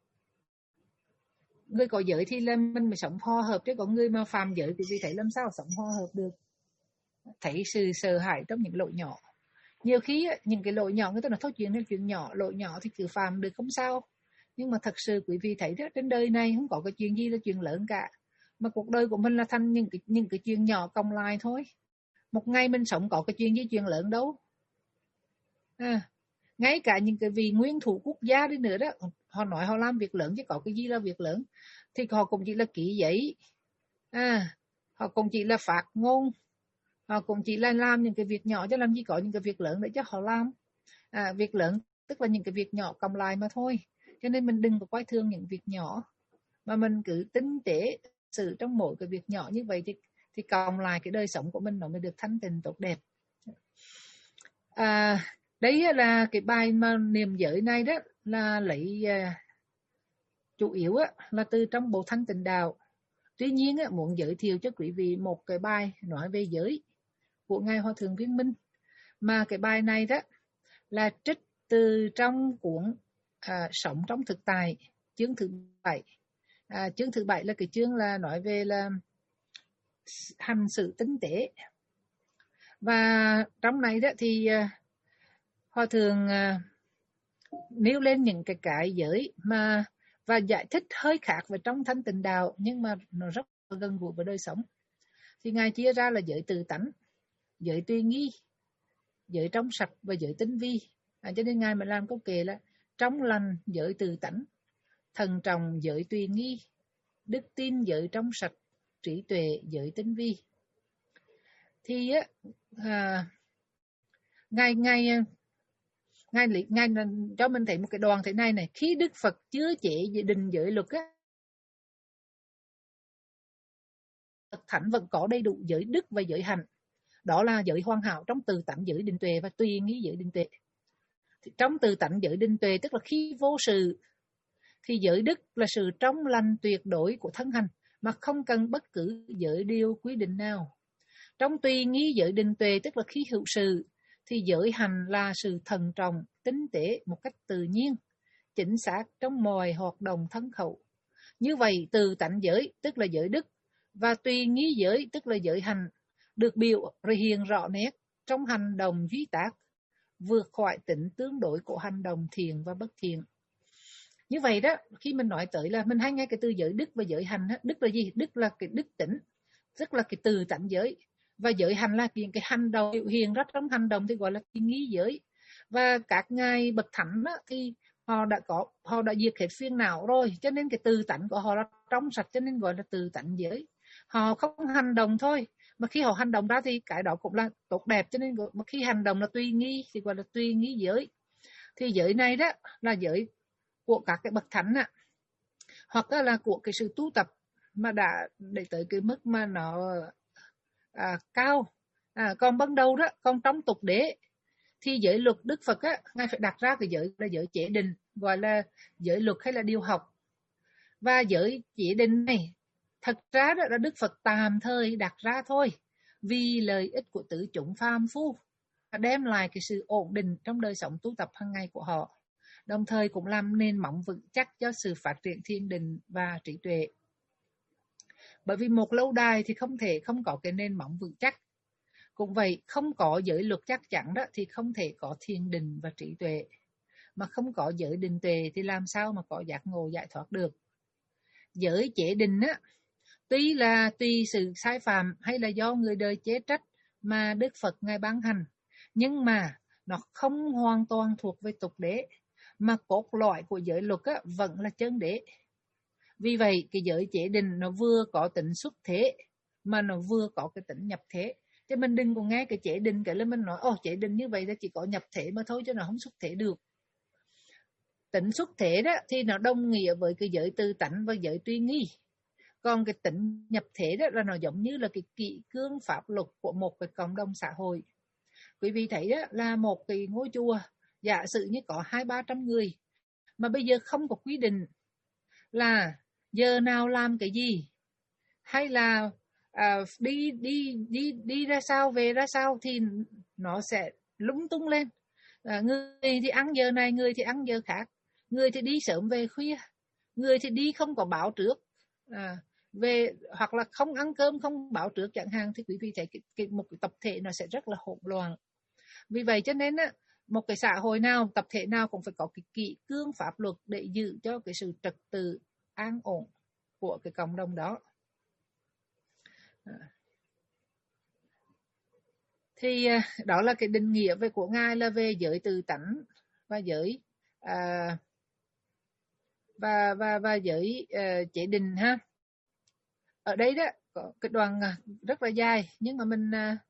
Người có giới thì là mình mới sống hòa hợp, chứ còn người mà phạm giới thì thấy làm sao sống hòa hợp được. Thấy sự sợ hãi trong những lỗi nhỏ. Nhiều khi những cái lỗi nhỏ người ta nói thôi chuyện là chuyện nhỏ, lỗi nhỏ thì cứ phạm được không sao. Nhưng mà thật sự quý vị thấy đó, trên đời này không có cái chuyện gì là chuyện lớn cả. Mà cuộc đời của mình là thành những cái, những cái chuyện nhỏ cộng lại thôi. Một ngày mình sống có cái chuyện gì chuyện lớn đâu. À, ngay cả những cái vị nguyên thủ quốc gia đi nữa đó, họ nói họ làm việc lớn chứ có cái gì là việc lớn. Thì họ cũng chỉ là ký giấy, à, họ cũng chỉ là phát ngôn, họ cũng chỉ là làm những cái việc nhỏ, chứ làm gì có những cái việc lớn để cho họ làm. À, việc lớn tức là những cái việc nhỏ cộng lại mà thôi. Cho nên mình đừng có coi thường những việc nhỏ, mà mình cứ tinh tế xử trong mỗi cái việc nhỏ như vậy thì thì cộng lại cái đời sống của mình nó mới được thanh tịnh tốt đẹp. À, đấy là cái bài mà niệm giới này đó là lấy uh, chủ yếu á, là từ trong bộ Thanh Tịnh Đạo. Tuy nhiên á, muốn giới thiệu cho quý vị một cái bài nói về giới của Ngài Hòa Thượng Viên Minh, mà cái bài này đó là trích từ trong cuốn à, Sống trong thực tại, chương thứ bảy. À, chương thứ bảy là cái chương là nói về là hành sự tinh tế. Và trong này đó thì à, Hòa Thượng à, nêu lên những cái cái giới mà và giải thích hơi khác về trong Thanh Tịnh Đạo, nhưng mà nó rất gần gũi với đời sống. Thì Ngài chia ra là giới tự tánh, giới tùy nghi, giới trong sạch và giới tinh vi. À, cho nên Ngài mới làm câu kệ là trong lành giới tự tánh, thần trọng giới tùy nghi, đức tin giới trong sạch, trí tuệ giới tinh vi. Thì á, à, Ngài Ngài Ngài, Ngài cho mình thấy một cái đoạn thế này này, khi Đức Phật chứa chế định giới luật á, Thánh vẫn có đầy đủ giới đức và giới hạnh. Đó là giới hoàn hảo trong từ tánh giới định tuệ và tùy nghi giới định tuệ. Thì trong từ tánh giới định tuệ tức là khi vô sự, thì giới đức là sự trong lành tuyệt đối của thân hành mà không cần bất cứ giới điều quy định nào. Trong tùy nghi giới định tuệ tức là khi hữu sự, thì giới hành là sự thận trọng, tinh tế một cách tự nhiên, chính xác trong mọi hoạt động thân khẩu. Như vậy từ tánh giới tức là giới đức và tùy nghi giới tức là giới hành được biểu hiện rõ nét trong hành động duy tác, vượt khỏi tính tương đối của hành động thiện và bất thiện. Như vậy đó, khi mình nói tới là mình hay nghe cái từ giới đức và giới hành. Đức là gì? Đức là cái đức tính, tức là cái từ tánh giới. Và giới hành là những cái hành động biểu hiện ra trong hành động thì gọi là cái nghi giới. Và các ngài bậc thánh đó, thì họ đã có họ đã diệt hết phiền não rồi, cho nên cái từ tánh của họ là trong sạch, cho nên gọi là từ tánh giới. Họ không hành động thôi, mà khi họ hành động ra thì cái đó cũng là tốt đẹp, cho nên mà khi hành động là tùy nghi thì gọi là tùy nghi giới. Thì giới này đó là giới của các cái bậc thánh ạ, hoặc là của cái sự tu tập mà đã để tới cái mức mà nó à, cao. À, còn ban đầu đó, còn trong tục đế thì giới luật Đức Phật á, ngài phải đặt ra cái giới là giới chế định, gọi là giới luật hay là điều học. Và giới chế định này thật ra đó là Đức Phật tạm thời đặt ra thôi, vì lợi ích của tứ chúng phàm phu, đem lại cái sự ổn định trong đời sống tu tập hàng ngày của họ, đồng thời cũng làm nền móng vững chắc cho sự phát triển thiền định và trí tuệ. Bởi vì một lâu đài thì không thể không có cái nền móng vững chắc. Cũng vậy, không có giới luật chắc chắn đó thì không thể có thiền định và trí tuệ. Mà không có giới định tuệ thì làm sao mà có giác ngộ giải thoát được. Giới chế định á, tuy là tùy sự sai phạm hay là do người đời chế trách mà Đức Phật ngài ban hành, nhưng mà nó không hoàn toàn thuộc về tục đế, mà cốt lõi của giới luật á, vẫn là chân đế. Vì vậy cái giới chế định nó vừa có tính xuất thế mà nó vừa có cái tính nhập thế. Chứ mình đừng có nghe cái chế định cái là mình nói ồ chế định như vậy là chỉ có nhập thế mà thôi, chứ nó không xuất thế được. Tính xuất thế đó thì nó đồng nghĩa với cái giới từ tánh và giới truy nghi. Còn cái tính nhập thế đó là nó giống như là cái kỷ cương pháp luật của một cái cộng đồng xã hội. Quý vị thấy đó là một cái ngôi chùa, giả sử như có hai ba trăm người, mà bây giờ không có quy định là giờ nào làm cái gì, hay là à, đi đi đi đi ra sao, về ra sao, thì nó sẽ lung tung lên. À, người thì ăn giờ này, người thì ăn giờ khác, người thì đi sớm về khuya, người thì đi không có báo trước, à, về hoặc là không ăn cơm không báo trước chẳng hạn, thì quý vị thấy cái, cái, một cái tập thể nó sẽ rất là hỗn loạn. Vì vậy cho nên á, một cái xã hội nào, tập thể nào cũng phải có cái kỷ cương pháp luật để giữ cho cái sự trật tự an ổn của cái cộng đồng đó. Thì đó là cái định nghĩa về của Ngài là về giới từ tánh và giới à, và và và giới uh, chế định ha. Ở đây đó có cái đoạn rất là dài, nhưng mà mình uh,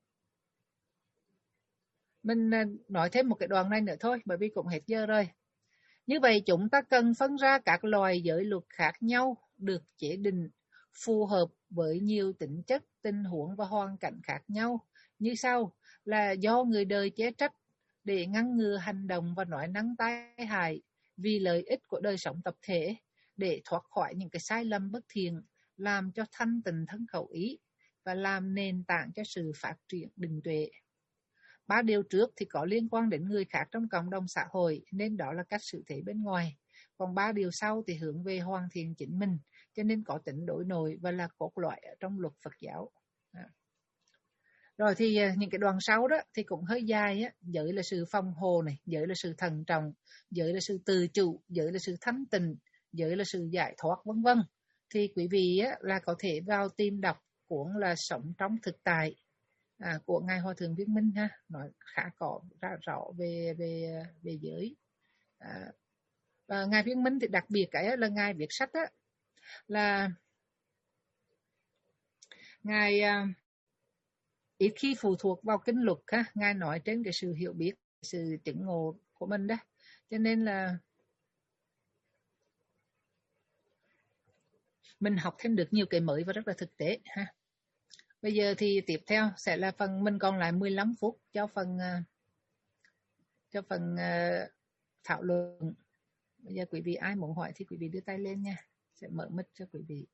mình uh, nói thêm một cái đoạn này nữa thôi, bởi vì cũng hết giờ rồi. Như vậy chúng ta cần phân ra các loài giới luật khác nhau được chế định phù hợp với nhiều tính chất, tình huống và hoàn cảnh khác nhau, như sau: là do người đời chế trách để ngăn ngừa hành động và nói năng tai hại vì lợi ích của đời sống tập thể, để thoát khỏi những cái sai lầm bất thiện, làm cho thanh tịnh thân khẩu ý và làm nền tảng cho sự phát triển định tuệ. Ba điều trước thì có liên quan đến người khác trong cộng đồng xã hội, nên đó là cách xử thế bên ngoài. Còn ba điều sau thì hướng về hoàn thiện chính mình, cho nên có tính đối nội và là cốt lõi ở trong luật Phật giáo. Rồi thì những cái đoạn sau đó thì cũng hơi dài á. Giới là sự phòng hộ này, giới là sự thận trọng, giới là sự tự chủ, giới là sự thanh tịnh, giới là sự giải thoát, vân vân. Thì quý vị á, là có thể vào tìm đọc cuốn là Sống trong thực tại à, của Ngài Hòa Thượng Viết Minh ha, nói khá có ra rõ về về về giới. À, và Ngài Viết Minh thì đặc biệt cái là Ngài viết sách á, là Ngài à, ít khi phụ thuộc vào kinh luật ha, Ngài nói trên cái sự hiểu biết, sự chứng ngộ của mình đó, cho nên là mình học thêm được nhiều cái mới và rất là thực tế ha. Bây giờ thì tiếp theo sẽ là phần mình còn lại mười lăm phút cho phần cho phần uh, thảo luận. Bây giờ quý vị ai muốn hỏi thì quý vị đưa tay lên nha, sẽ mở mic cho quý vị.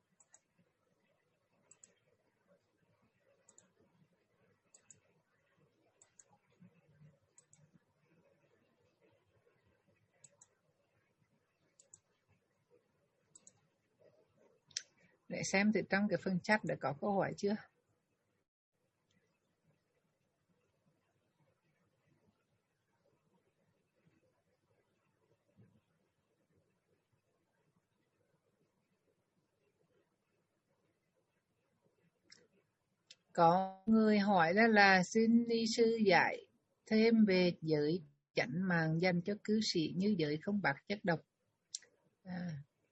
Để xem từ trong cái phần chat đã có câu hỏi chưa. Có người hỏi đó là xin ni sư dạy thêm về giới chánh mạng dành cho cư sĩ như giới không bạc chất độc. À.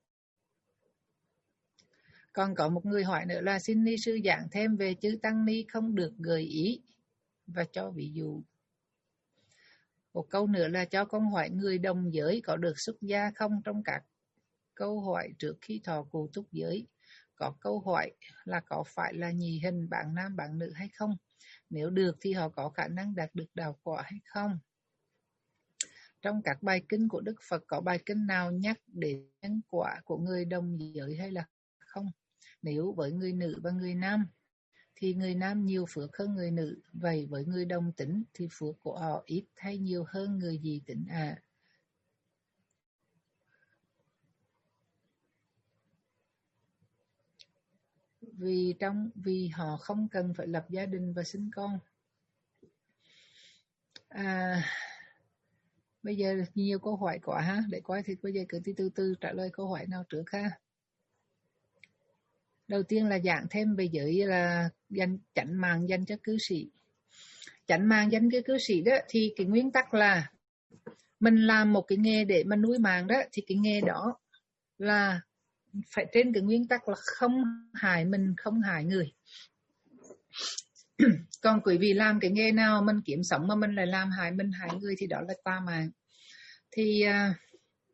Còn có một người hỏi nữa là xin ni sư giảng thêm về chư tăng ni không được gợi ý và cho ví dụ. Một câu nữa là cho con hỏi người đồng giới có được xuất gia không trong các câu hỏi trước khi thọ cụ túc giới. Có câu hỏi là có phải là nhị hình bạn nam bạn nữ hay không? Nếu được thì họ có khả năng đạt được đạo quả hay không? Trong các bài kinh của Đức Phật có bài kinh nào nhắc đến nhân quả của người đồng giới hay là không? Nếu với người nữ và người nam thì người nam nhiều phước hơn người nữ, vậy với người đồng tính thì phước của họ ít hay nhiều hơn người dị tính à? Vì trong vì họ không cần phải lập gia đình và sinh con. À, bây giờ nhiều câu hỏi quá ha, để coi thì bây giờ cứ từ từ trả lời câu hỏi nào trước ha. Đầu tiên là giảng thêm về giới là danh chánh mạng dành cho cư sĩ. Chánh mạng dành cho cư sĩ đó thì cái nguyên tắc là mình làm một cái nghề để mà nuôi mạng đó, thì cái nghề đó là phải trên cái nguyên tắc là không hại mình, không hại người. Còn quý vị làm cái nghề nào mình kiếm sống mà mình lại làm hại mình hại người thì đó là tà mạng. Thì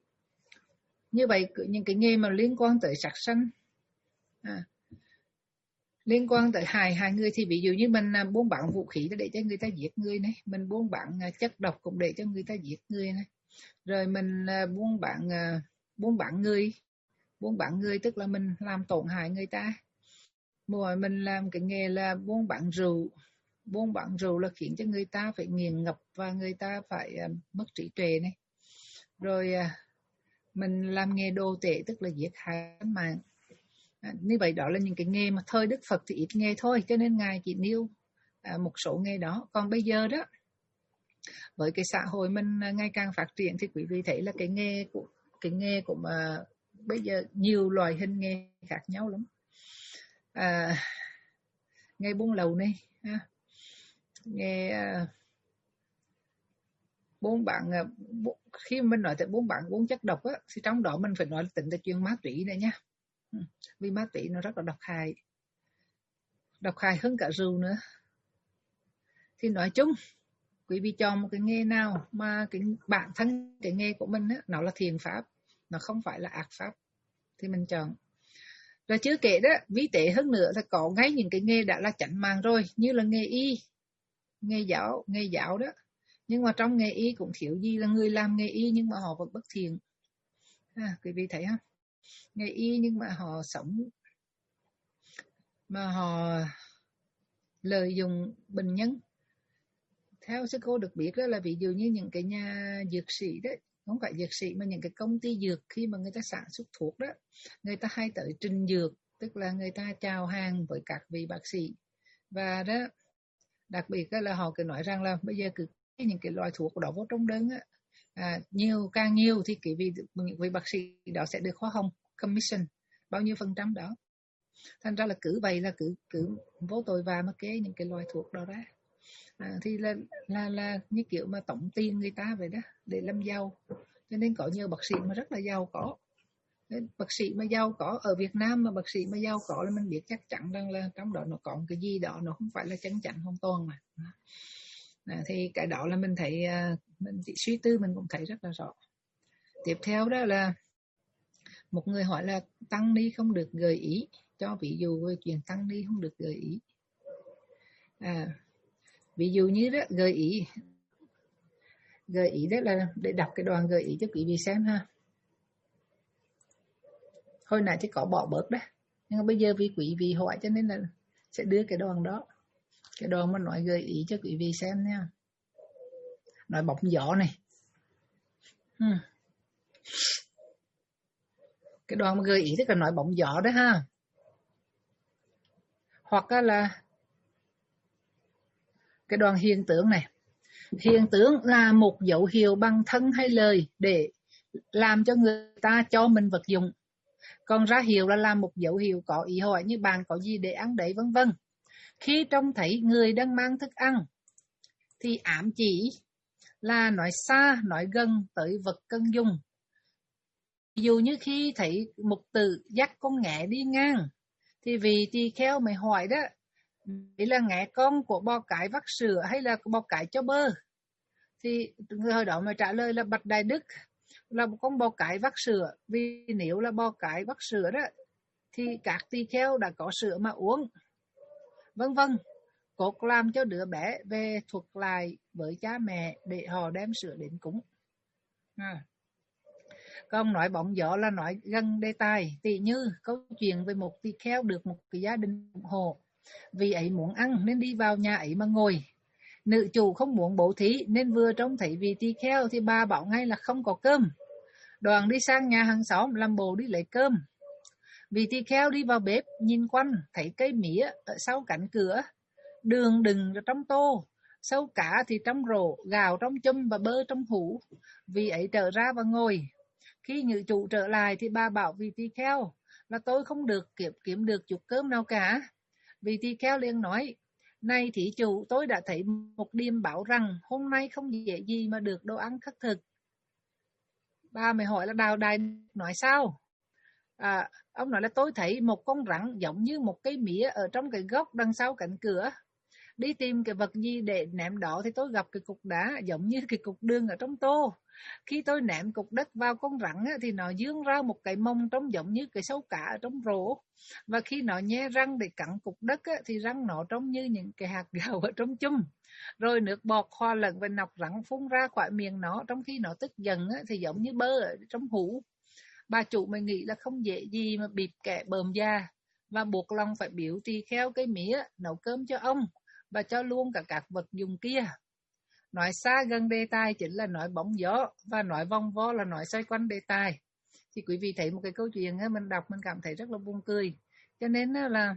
Như vậy những cái nghề mà liên quan tới sát sanh, à, liên quan tới hại hại người, thì ví dụ như mình buôn bán vũ khí để cho người ta giết người này, mình buôn bán chất độc cũng để cho người ta giết người này, rồi mình buôn bán buôn bán người, buôn bán người tức là mình làm tổn hại người ta. Rồi mình làm cái nghề là buôn bán rượu, buôn bán rượu là khiến cho người ta phải nghiện ngập và người ta phải mất trí tuệ này. Rồi mình làm nghề đồ tể tức là giết hại tánh mạng. À, như vậy đó là những cái nghề mà thời Đức Phật thì ít nghề thôi, cho nên Ngài chỉ nêu à, một số nghề đó. Còn bây giờ đó, với cái xã hội mình ngày càng phát triển thì quý vị thấy là cái nghề của cái nghề của mà bây giờ nhiều loại hình nghề khác nhau lắm. À, nghề buôn lậu này, ha, nghề à, buôn bán, khi mình nói tới buôn bán buôn chất độc á, thì trong đó mình phải nói tính tới chuyện ma túy này nha, vì ma túy nó rất là độc hại, độc hại hơn cả rượu nữa. Thì nói chung quý vị chọn một cái nghề nào mà cái bản thân cái nghề của mình á, nó là thiện pháp, nó không phải là ác pháp thì mình chọn. Rồi chưa kể đó, ví tệ hơn nữa là có ngay những cái nghề đã là chánh mạng rồi, như là nghề y, nghề giáo, nghề giáo đó. Nhưng mà trong nghề y cũng thiếu gì là người làm nghề y nhưng mà họ vẫn bất thiện. À, quý vị thấy không? Nghề y nhưng mà họ sống, mà họ lợi dụng bệnh nhân. Theo sư cô được biết đó là ví dụ như những cái nhà dược sĩ đấy, không phải dược sĩ mà những cái công ty dược, khi mà người ta sản xuất thuốc đó, người ta hay tới trình dược, tức là người ta chào hàng với các vị bác sĩ. Và đó, đặc biệt đó là họ cứ nói rằng là bây giờ cứ những cái loại thuốc đó vô trong đơn á, à, nhiều càng nhiều thì cái vị, những vị bác sĩ đó sẽ được hoa hồng, commission, bao nhiêu phần trăm đó. Thành ra là cứ vậy là cứ cứ vô tội vạ mà kê những cái loại thuốc đó ra. À, thì là, là là như kiểu mà tổng tiền người ta vậy đó để làm giàu. Cho nên có nhiều bác sĩ mà rất là giàu có. Nên bác sĩ mà giàu có ở Việt Nam, mà bác sĩ mà giàu có là mình biết chắc chắn rằng là trong đó nó có cái gì đó, nó không phải là chân chánh hoàn toàn mà. À, thì cái đó là mình thấy, mình chỉ suy tư mình cũng thấy rất là rõ. Tiếp theo đó là một người hỏi là tăng ni không được gợi ý, cho ví dụ về chuyện tăng ni không được gợi ý. À, ví dụ như đó, gợi ý gợi ý đó là để đọc cái đoạn gợi ý cho quý vị xem ha. Hồi nãy chỉ có bỏ bớt đấy, nhưng mà bây giờ vì quý vị hỏi cho nên là sẽ đưa cái đoạn đó, cái đoạn mà nói gợi ý cho quý vị xem nha. Nói bóng gió này, hmm. Cái đoạn mà gợi ý tức là nói bóng gió đó ha. Hoặc là cái đoạn hiện tượng này. Hiện tượng là một dấu hiệu bằng thân hay lời để làm cho người ta cho mình vật dụng. Còn ra hiệu là làm một dấu hiệu có ý hỏi như bạn có gì để ăn đấy, vân vân. Khi trông thấy người đang mang thức ăn thì ám chỉ là nói xa, nói gần tới vật cần dùng. Ví dụ như khi thấy mục tử dắt con nghé đi ngang thì vì tỳ kheo mày hỏi đó, đấy là nghé con của bò cái vắt sữa hay là bò cái cho bơ? Thì người hồi đó mà trả lời là bạch đại đức, là một con bò cái vắt sữa. Vì nếu là bò cái vắt sữa đó thì các tỳ kheo đã có sữa mà uống, vân vân. Cốt làm cho đứa bé về thuật lại với cha mẹ để họ đem sữa đến cúng. À. Còn nói bóng gió là nói gần đề tài, tỷ như câu chuyện về một tỳ kheo được một cái gia đình ủng hộ. Vì ấy muốn ăn nên đi vào nhà ấy mà ngồi. Nữ chủ không muốn bố thí nên vừa trông thấy vị tỳ kheo thì bà bảo ngay là không có cơm. Đoàn đi sang nhà hàng xóm làm bộ đi lấy cơm. Vị tỳ kheo đi vào bếp nhìn quanh thấy cây mía ở sau cánh cửa, đường đừng trong tô, sâu cá thì trong rổ, gạo trong chum và bơ trong hũ. Vì ấy trở ra và ngồi. Khi nữ chủ trở lại thì bà bảo vị tỳ kheo là tôi không được kiếm, kiếm được chút cơm nào cả. Vị tỳ kheo liền nói, này thí chủ, tôi đã thấy một điềm bảo rằng hôm nay không dễ gì mà được đồ ăn khất thực. Bà mới hỏi là Đào Đại nói sao? À, ông nói là tôi thấy một con rắn giống như một cây mía ở trong cái góc đằng sau cạnh cửa. đi tìm cái vật gì để ném đó thì tôi gặp cái cục đá giống như cái cục đường ở trong tô. Khi tôi ném cục đất vào con rắn á, thì nó dương ra một cái mông trông giống như cái sâu cá ở trong rổ. Và khi nó nhe răng để cắn cục đất á, thì răng nó trông như những cái hạt gạo ở trong chum. Rồi nước bọt hòa lẫn với nọc rắn phun ra khỏi miệng nó, trong khi nó tức giận á, thì giống như bơ ở trong hũ. Bà chủ mình nghĩ là không dễ gì mà bịp kẻ bờm già và buộc lòng phải biểu tỳ kheo cây mía nấu cơm cho ông và cho luôn cả các vật dụng kia. Nói xa gần đề tài chính là nói bóng gió, và nói vòng vo là nói xoay quanh đề tài. Thì quý vị thấy một cái câu chuyện ấy, mình đọc mình cảm thấy rất là buồn cười. Cho nên là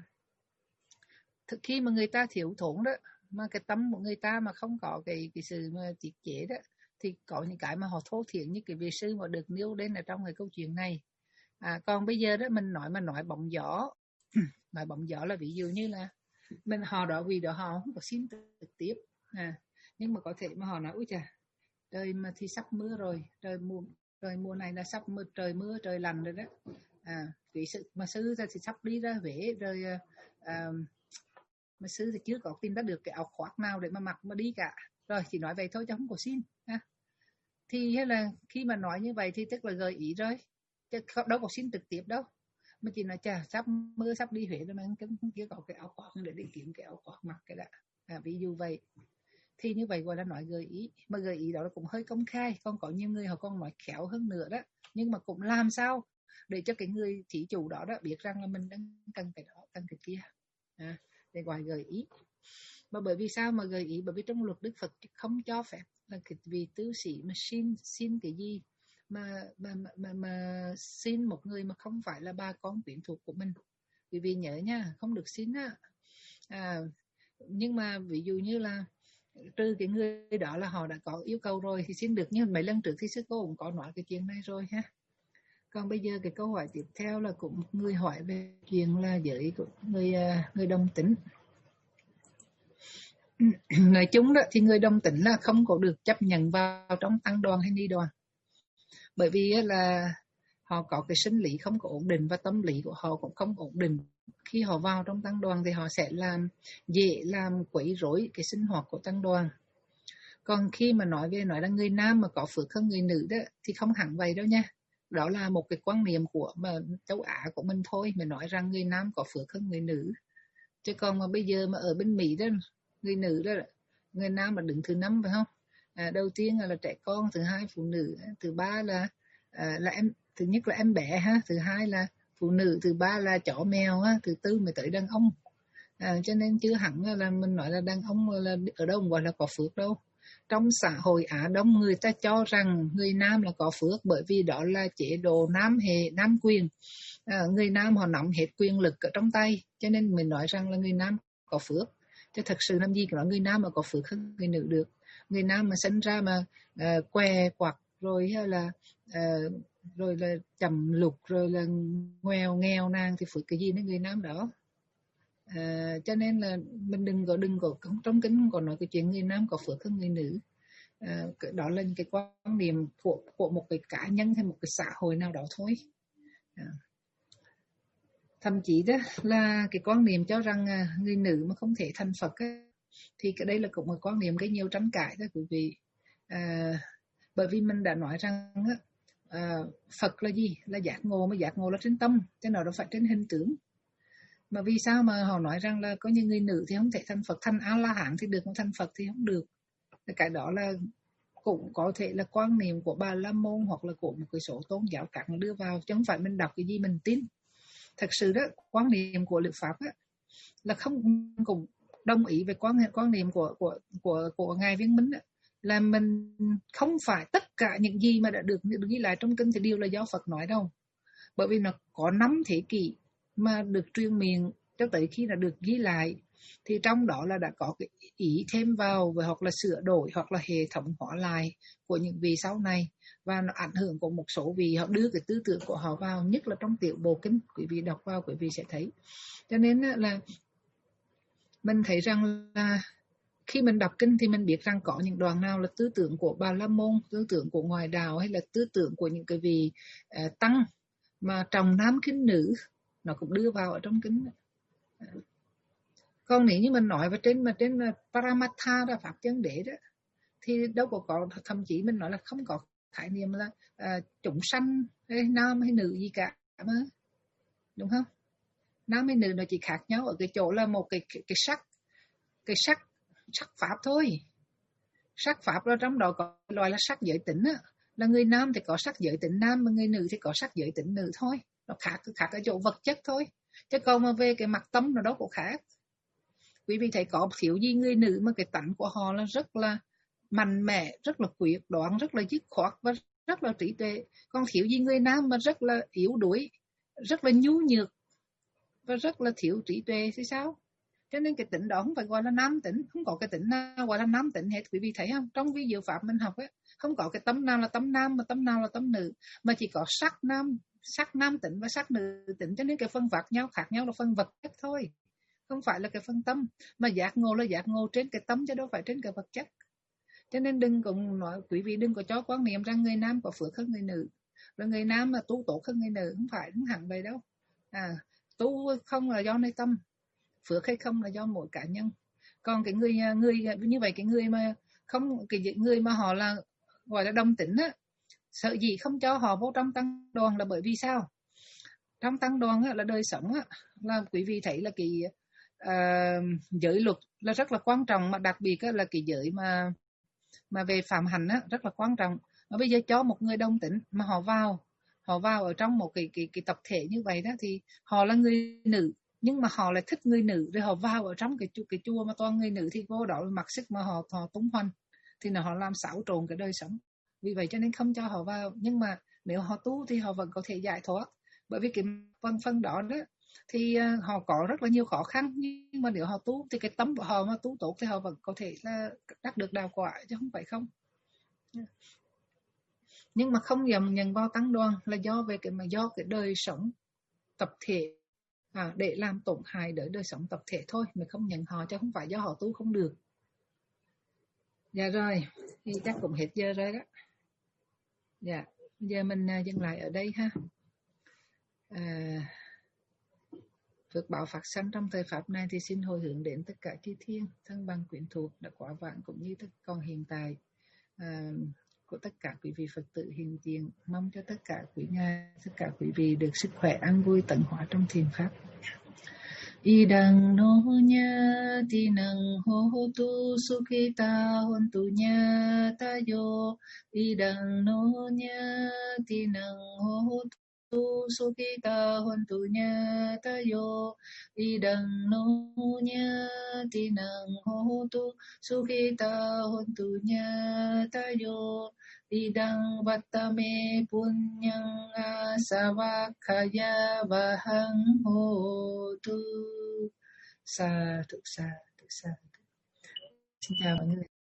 khi mà người ta thiếu thốn đó, mà cái tâm của người ta mà không có cái cái sự mà tiết chế đó, thì có những cái mà họ thô thiển như cái vị sư mà được nêu đến ở trong cái câu chuyện này. À, còn bây giờ đó mình nói mà nói bóng gió, nói bóng gió là ví dụ như là mình họ đó vì đó họ không có xin trực tiếp, à, nhưng mà có thể mà họ nói ui chà, trời mà thì sắp mưa rồi, trời mùa trời mùa này là sắp mưa, trời mưa trời lạnh rồi đó. À, vị sư mà sư thì sắp đi ra Huế rồi, à, mà sư thì chưa có tìm ra được cái áo khoác nào để mà mặc mà đi cả, rồi chỉ nói vậy thôi chứ không có xin. À, thì hay là khi mà nói như vậy thì tức là gợi ý rồi, chứ đâu có xin trực tiếp đâu, mà chỉ nói chà sắp mưa sắp đi Huế rồi mà không chưa có cái áo khoác để đi kiếm cái áo khoác mặc cái đã. À, ví dụ vậy thì như vậy gọi là nói gợi ý, mà gợi ý đó là cũng hơi công khai. Còn có nhiều người họ còn nói khéo hơn nữa đó, nhưng mà cũng làm sao để cho cái người thí chủ đó đó biết rằng là mình đang cần cái đó cần cái kia, à, để gọi gợi ý. Mà bởi vì sao mà gợi ý? Bởi vì trong luật Đức Phật không cho phép là cái vị tứ sĩ mà xin xin cái gì mà mà mà, mà, mà xin một người mà không phải là ba con quyến thuộc của mình. Quý vị nhớ nha, không được xin á. À, nhưng mà ví dụ như là trừ cái người đó là họ đã có yêu cầu rồi thì xin được, như mấy lần trước thì sư cô cũng có nói cái chuyện này rồi ha. Còn bây giờ cái câu hỏi tiếp theo là cũng một người hỏi về chuyện là giới của người người đồng tính. Nói chung đó thì người đồng tính là không có được chấp nhận vào trong tăng đoàn hay ni đoàn, bởi vì là họ có cái sinh lý không có ổn định và tâm lý của họ cũng không ổn định. Khi họ vào trong tăng đoàn thì họ sẽ làm dễ làm quấy rối cái sinh hoạt của tăng đoàn. Còn khi mà nói về nói là người nam mà có phước hơn người nữ đó thì không hẳn vậy đâu nha. Đó là một cái quan niệm của mà châu Á của mình thôi, mình nói rằng người nam có phước hơn người nữ. Chứ còn mà bây giờ mà ở bên Mỹ đó, người nữ đó, người nam là đứng thứ năm phải không? À, đầu tiên là, là trẻ con, thứ hai phụ nữ, thứ ba là à, là em, thứ nhất là em bé ha, thứ hai là phụ nữ, thứ ba là chó mèo ha, thứ tư mới tới đàn ông. À, cho nên chứ hẳn là mình nói là đàn ông là ở đâu gọi là có phước đâu. Trong xã hội Á Đông người ta cho rằng người nam là có phước, bởi vì đó là chế độ nam hệ nam quyền. À, người nam họ nắm hết quyền lực ở trong tay, cho nên mình nói rằng là người nam có phước. Chứ thật sự làm gì có người nam mà có phước hơn người nữ được. Người nam mà sinh ra mà uh, què quặt rồi hay là uh, rồi là trầm lục rồi là nghèo nghèo nang thì phước cái gì đến người nam đó. À, cho nên là mình đừng có đừng có trong kinh không có nói cái chuyện người nam có phước hơn người nữ. À, đó là cái quan điểm của của một cái cá nhân hay một cái xã hội nào đó thôi. À, thậm chí đó là cái quan niệm cho rằng người nữ mà không thể thành Phật ấy, thì cái đây là cũng một quan niệm gây nhiều tranh cãi đó quý vị. À, bởi vì mình đã nói rằng á, à, Phật là gì? Là giác ngộ, mà giác ngộ là trên tâm, chứ nó đâu phải trên hình tướng. Mà vì sao mà họ nói rằng là có những người nữ thì không thể thành Phật, thành A-la-hán thì được, mà thành Phật thì không được. Cái đó là cũng có thể là quan niệm của Bà La Môn hoặc là của một cái số tôn giáo khác đưa vào, chứ không phải mình đọc cái gì mình tin. Thật sự đó, quan niệm của Luật Pháp á, là không cùng đồng ý về quan quan niệm của của của của ngài Viên Minh á, là mình không phải tất cả những gì mà đã được ghi lại trong kinh thì đều là do Phật nói đâu, bởi vì nó có năm thế kỷ mà được truyền miệng cho tới khi là được ghi lại, thì trong đó là đã có cái ý thêm vào hoặc là sửa đổi hoặc là hệ thống hóa lại của những vị sau này, và nó ảnh hưởng của một số vị họ đưa cái tư tưởng của họ vào, nhất là trong tiểu bộ kinh, quý vị đọc vào quý vị sẽ thấy. Cho nên là mình thấy rằng là khi mình đọc kinh thì mình biết rằng có những đoạn nào là tư tưởng của Bà La Môn, tư tưởng của ngoại đạo, hay là tư tưởng của những cái vị uh, tăng mà trọng nam khinh nữ, nó cũng đưa vào ở trong kinh. Còn nếu như mình nói về trên mà trên Paramatha là pháp chân đế đó, thì đâu có có, thậm chí mình nói là không có khái niệm là à, chúng sanh hay nam hay nữ gì cả mà, đúng không? Nam hay nữ nó chỉ khác nhau ở cái chỗ là một cái cái, cái sắc, cái sắc sắc pháp thôi. Sắc pháp ở trong đó có loại là sắc giới tính á, là người nam thì có sắc giới tính nam, mà người nữ thì có sắc giới tính nữ thôi. Nó khác khác ở chỗ vật chất thôi, chứ còn mà về cái mặt tâm nó đâu có khác. Quý vị thấy có thiếu gì người nữ mà cái tánh của họ là rất là mạnh mẽ, rất là quyết đoán, rất là dứt khoát và rất là trí tuệ. Còn thiếu gì người nam mà rất là yếu đuối, rất là nhu nhược và rất là thiếu trí tuệ thì sao? Cho nên cái tính đó không phải gọi là nam tính, không có cái tính nào gọi là nam tính hết. Quý vị thấy không? Trong vi diệu pháp mình học ấy, không có cái tâm nào là tâm nam mà tâm nào là tâm nữ, mà chỉ có sắc nam, sắc nam tính và sắc nữ tính. Cho nên cái phân vật nhau khác nhau là phân vật chất thôi, không phải là cái phân tâm. Mà giác ngộ là giác ngộ trên cái tâm chứ đâu phải trên cái vật chất. Cho nên đừng có nói, quý vị đừng có cho quan niệm rằng người nam có phước hơn người nữ, rồi người nam mà tu tốt hơn người nữ, không phải, không hẳn vậy đâu. À, tu không là do nơi tâm, phước hay không là do mỗi cá nhân. Còn cái người người như vậy, cái người mà không, cái người mà họ là gọi là đồng tính á, sợ gì không cho họ vô trong tăng đoàn là bởi vì sao? Trong tăng đoàn á, là đời sống á, là quý vị thấy là cái uh, giới luật là rất là quan trọng, mà đặc biệt á, là cái giới mà mà về phạm hành á, rất là quan trọng. Mà bây giờ cho một người đồng tính mà họ vào họ vào ở trong một cái cái cái tập thể như vậy đó, thì họ là người nữ nhưng mà họ lại thích người nữ, rồi họ vào ở trong cái cái chùa mà toàn người nữ, thì vô đó mặc sức mà họ họ tung hoành, thì là họ làm xáo trộn cái đời sống. Vì vậy cho nên không cho họ vào. Nhưng mà nếu họ tu thì họ vẫn có thể giải thoát, bởi vì cái phần phần đó đó thì họ có rất là nhiều khó khăn, nhưng mà nếu họ tu thì cái tâm của họ mà tu tốt thì họ vẫn có thể là đắc được đạo quả, chứ không phải không. Nhưng mà không dám nhận vào tăng đoàn là do về cái mà do cái đời sống tập thể, à, để làm tổn hại đến đời sống tập thể thôi, mình không nhận họ, chứ không phải do họ tu không được. Dạ rồi, thì chắc cũng hết giờ rồi đó. Dạ, giờ mình dừng lại ở đây ha. À, phước báo phát sanh trong thời pháp này thì xin hồi hướng đến tất cả chư thiên, thân bằng quyến thuộc đã quá vãng, cũng như tất còn hiện tại, à, của tất cả quý vị Phật tử hiện tiền. Mong cho tất cả quý nhà, tất cả quý vị được sức khỏe, an vui, tận hóa trong thiền pháp. Idang no nya tinang hotu sukhita hontu nya tayo. Idang no nya tinang hotu sukhita hontu nya tayo. Idang no nya tinang hotu sukhita hontu nya tayo. Idang vattame punyang asavakkhaya vahang hotu. Sa thụ sa thụ sa. Xin chào mọi người.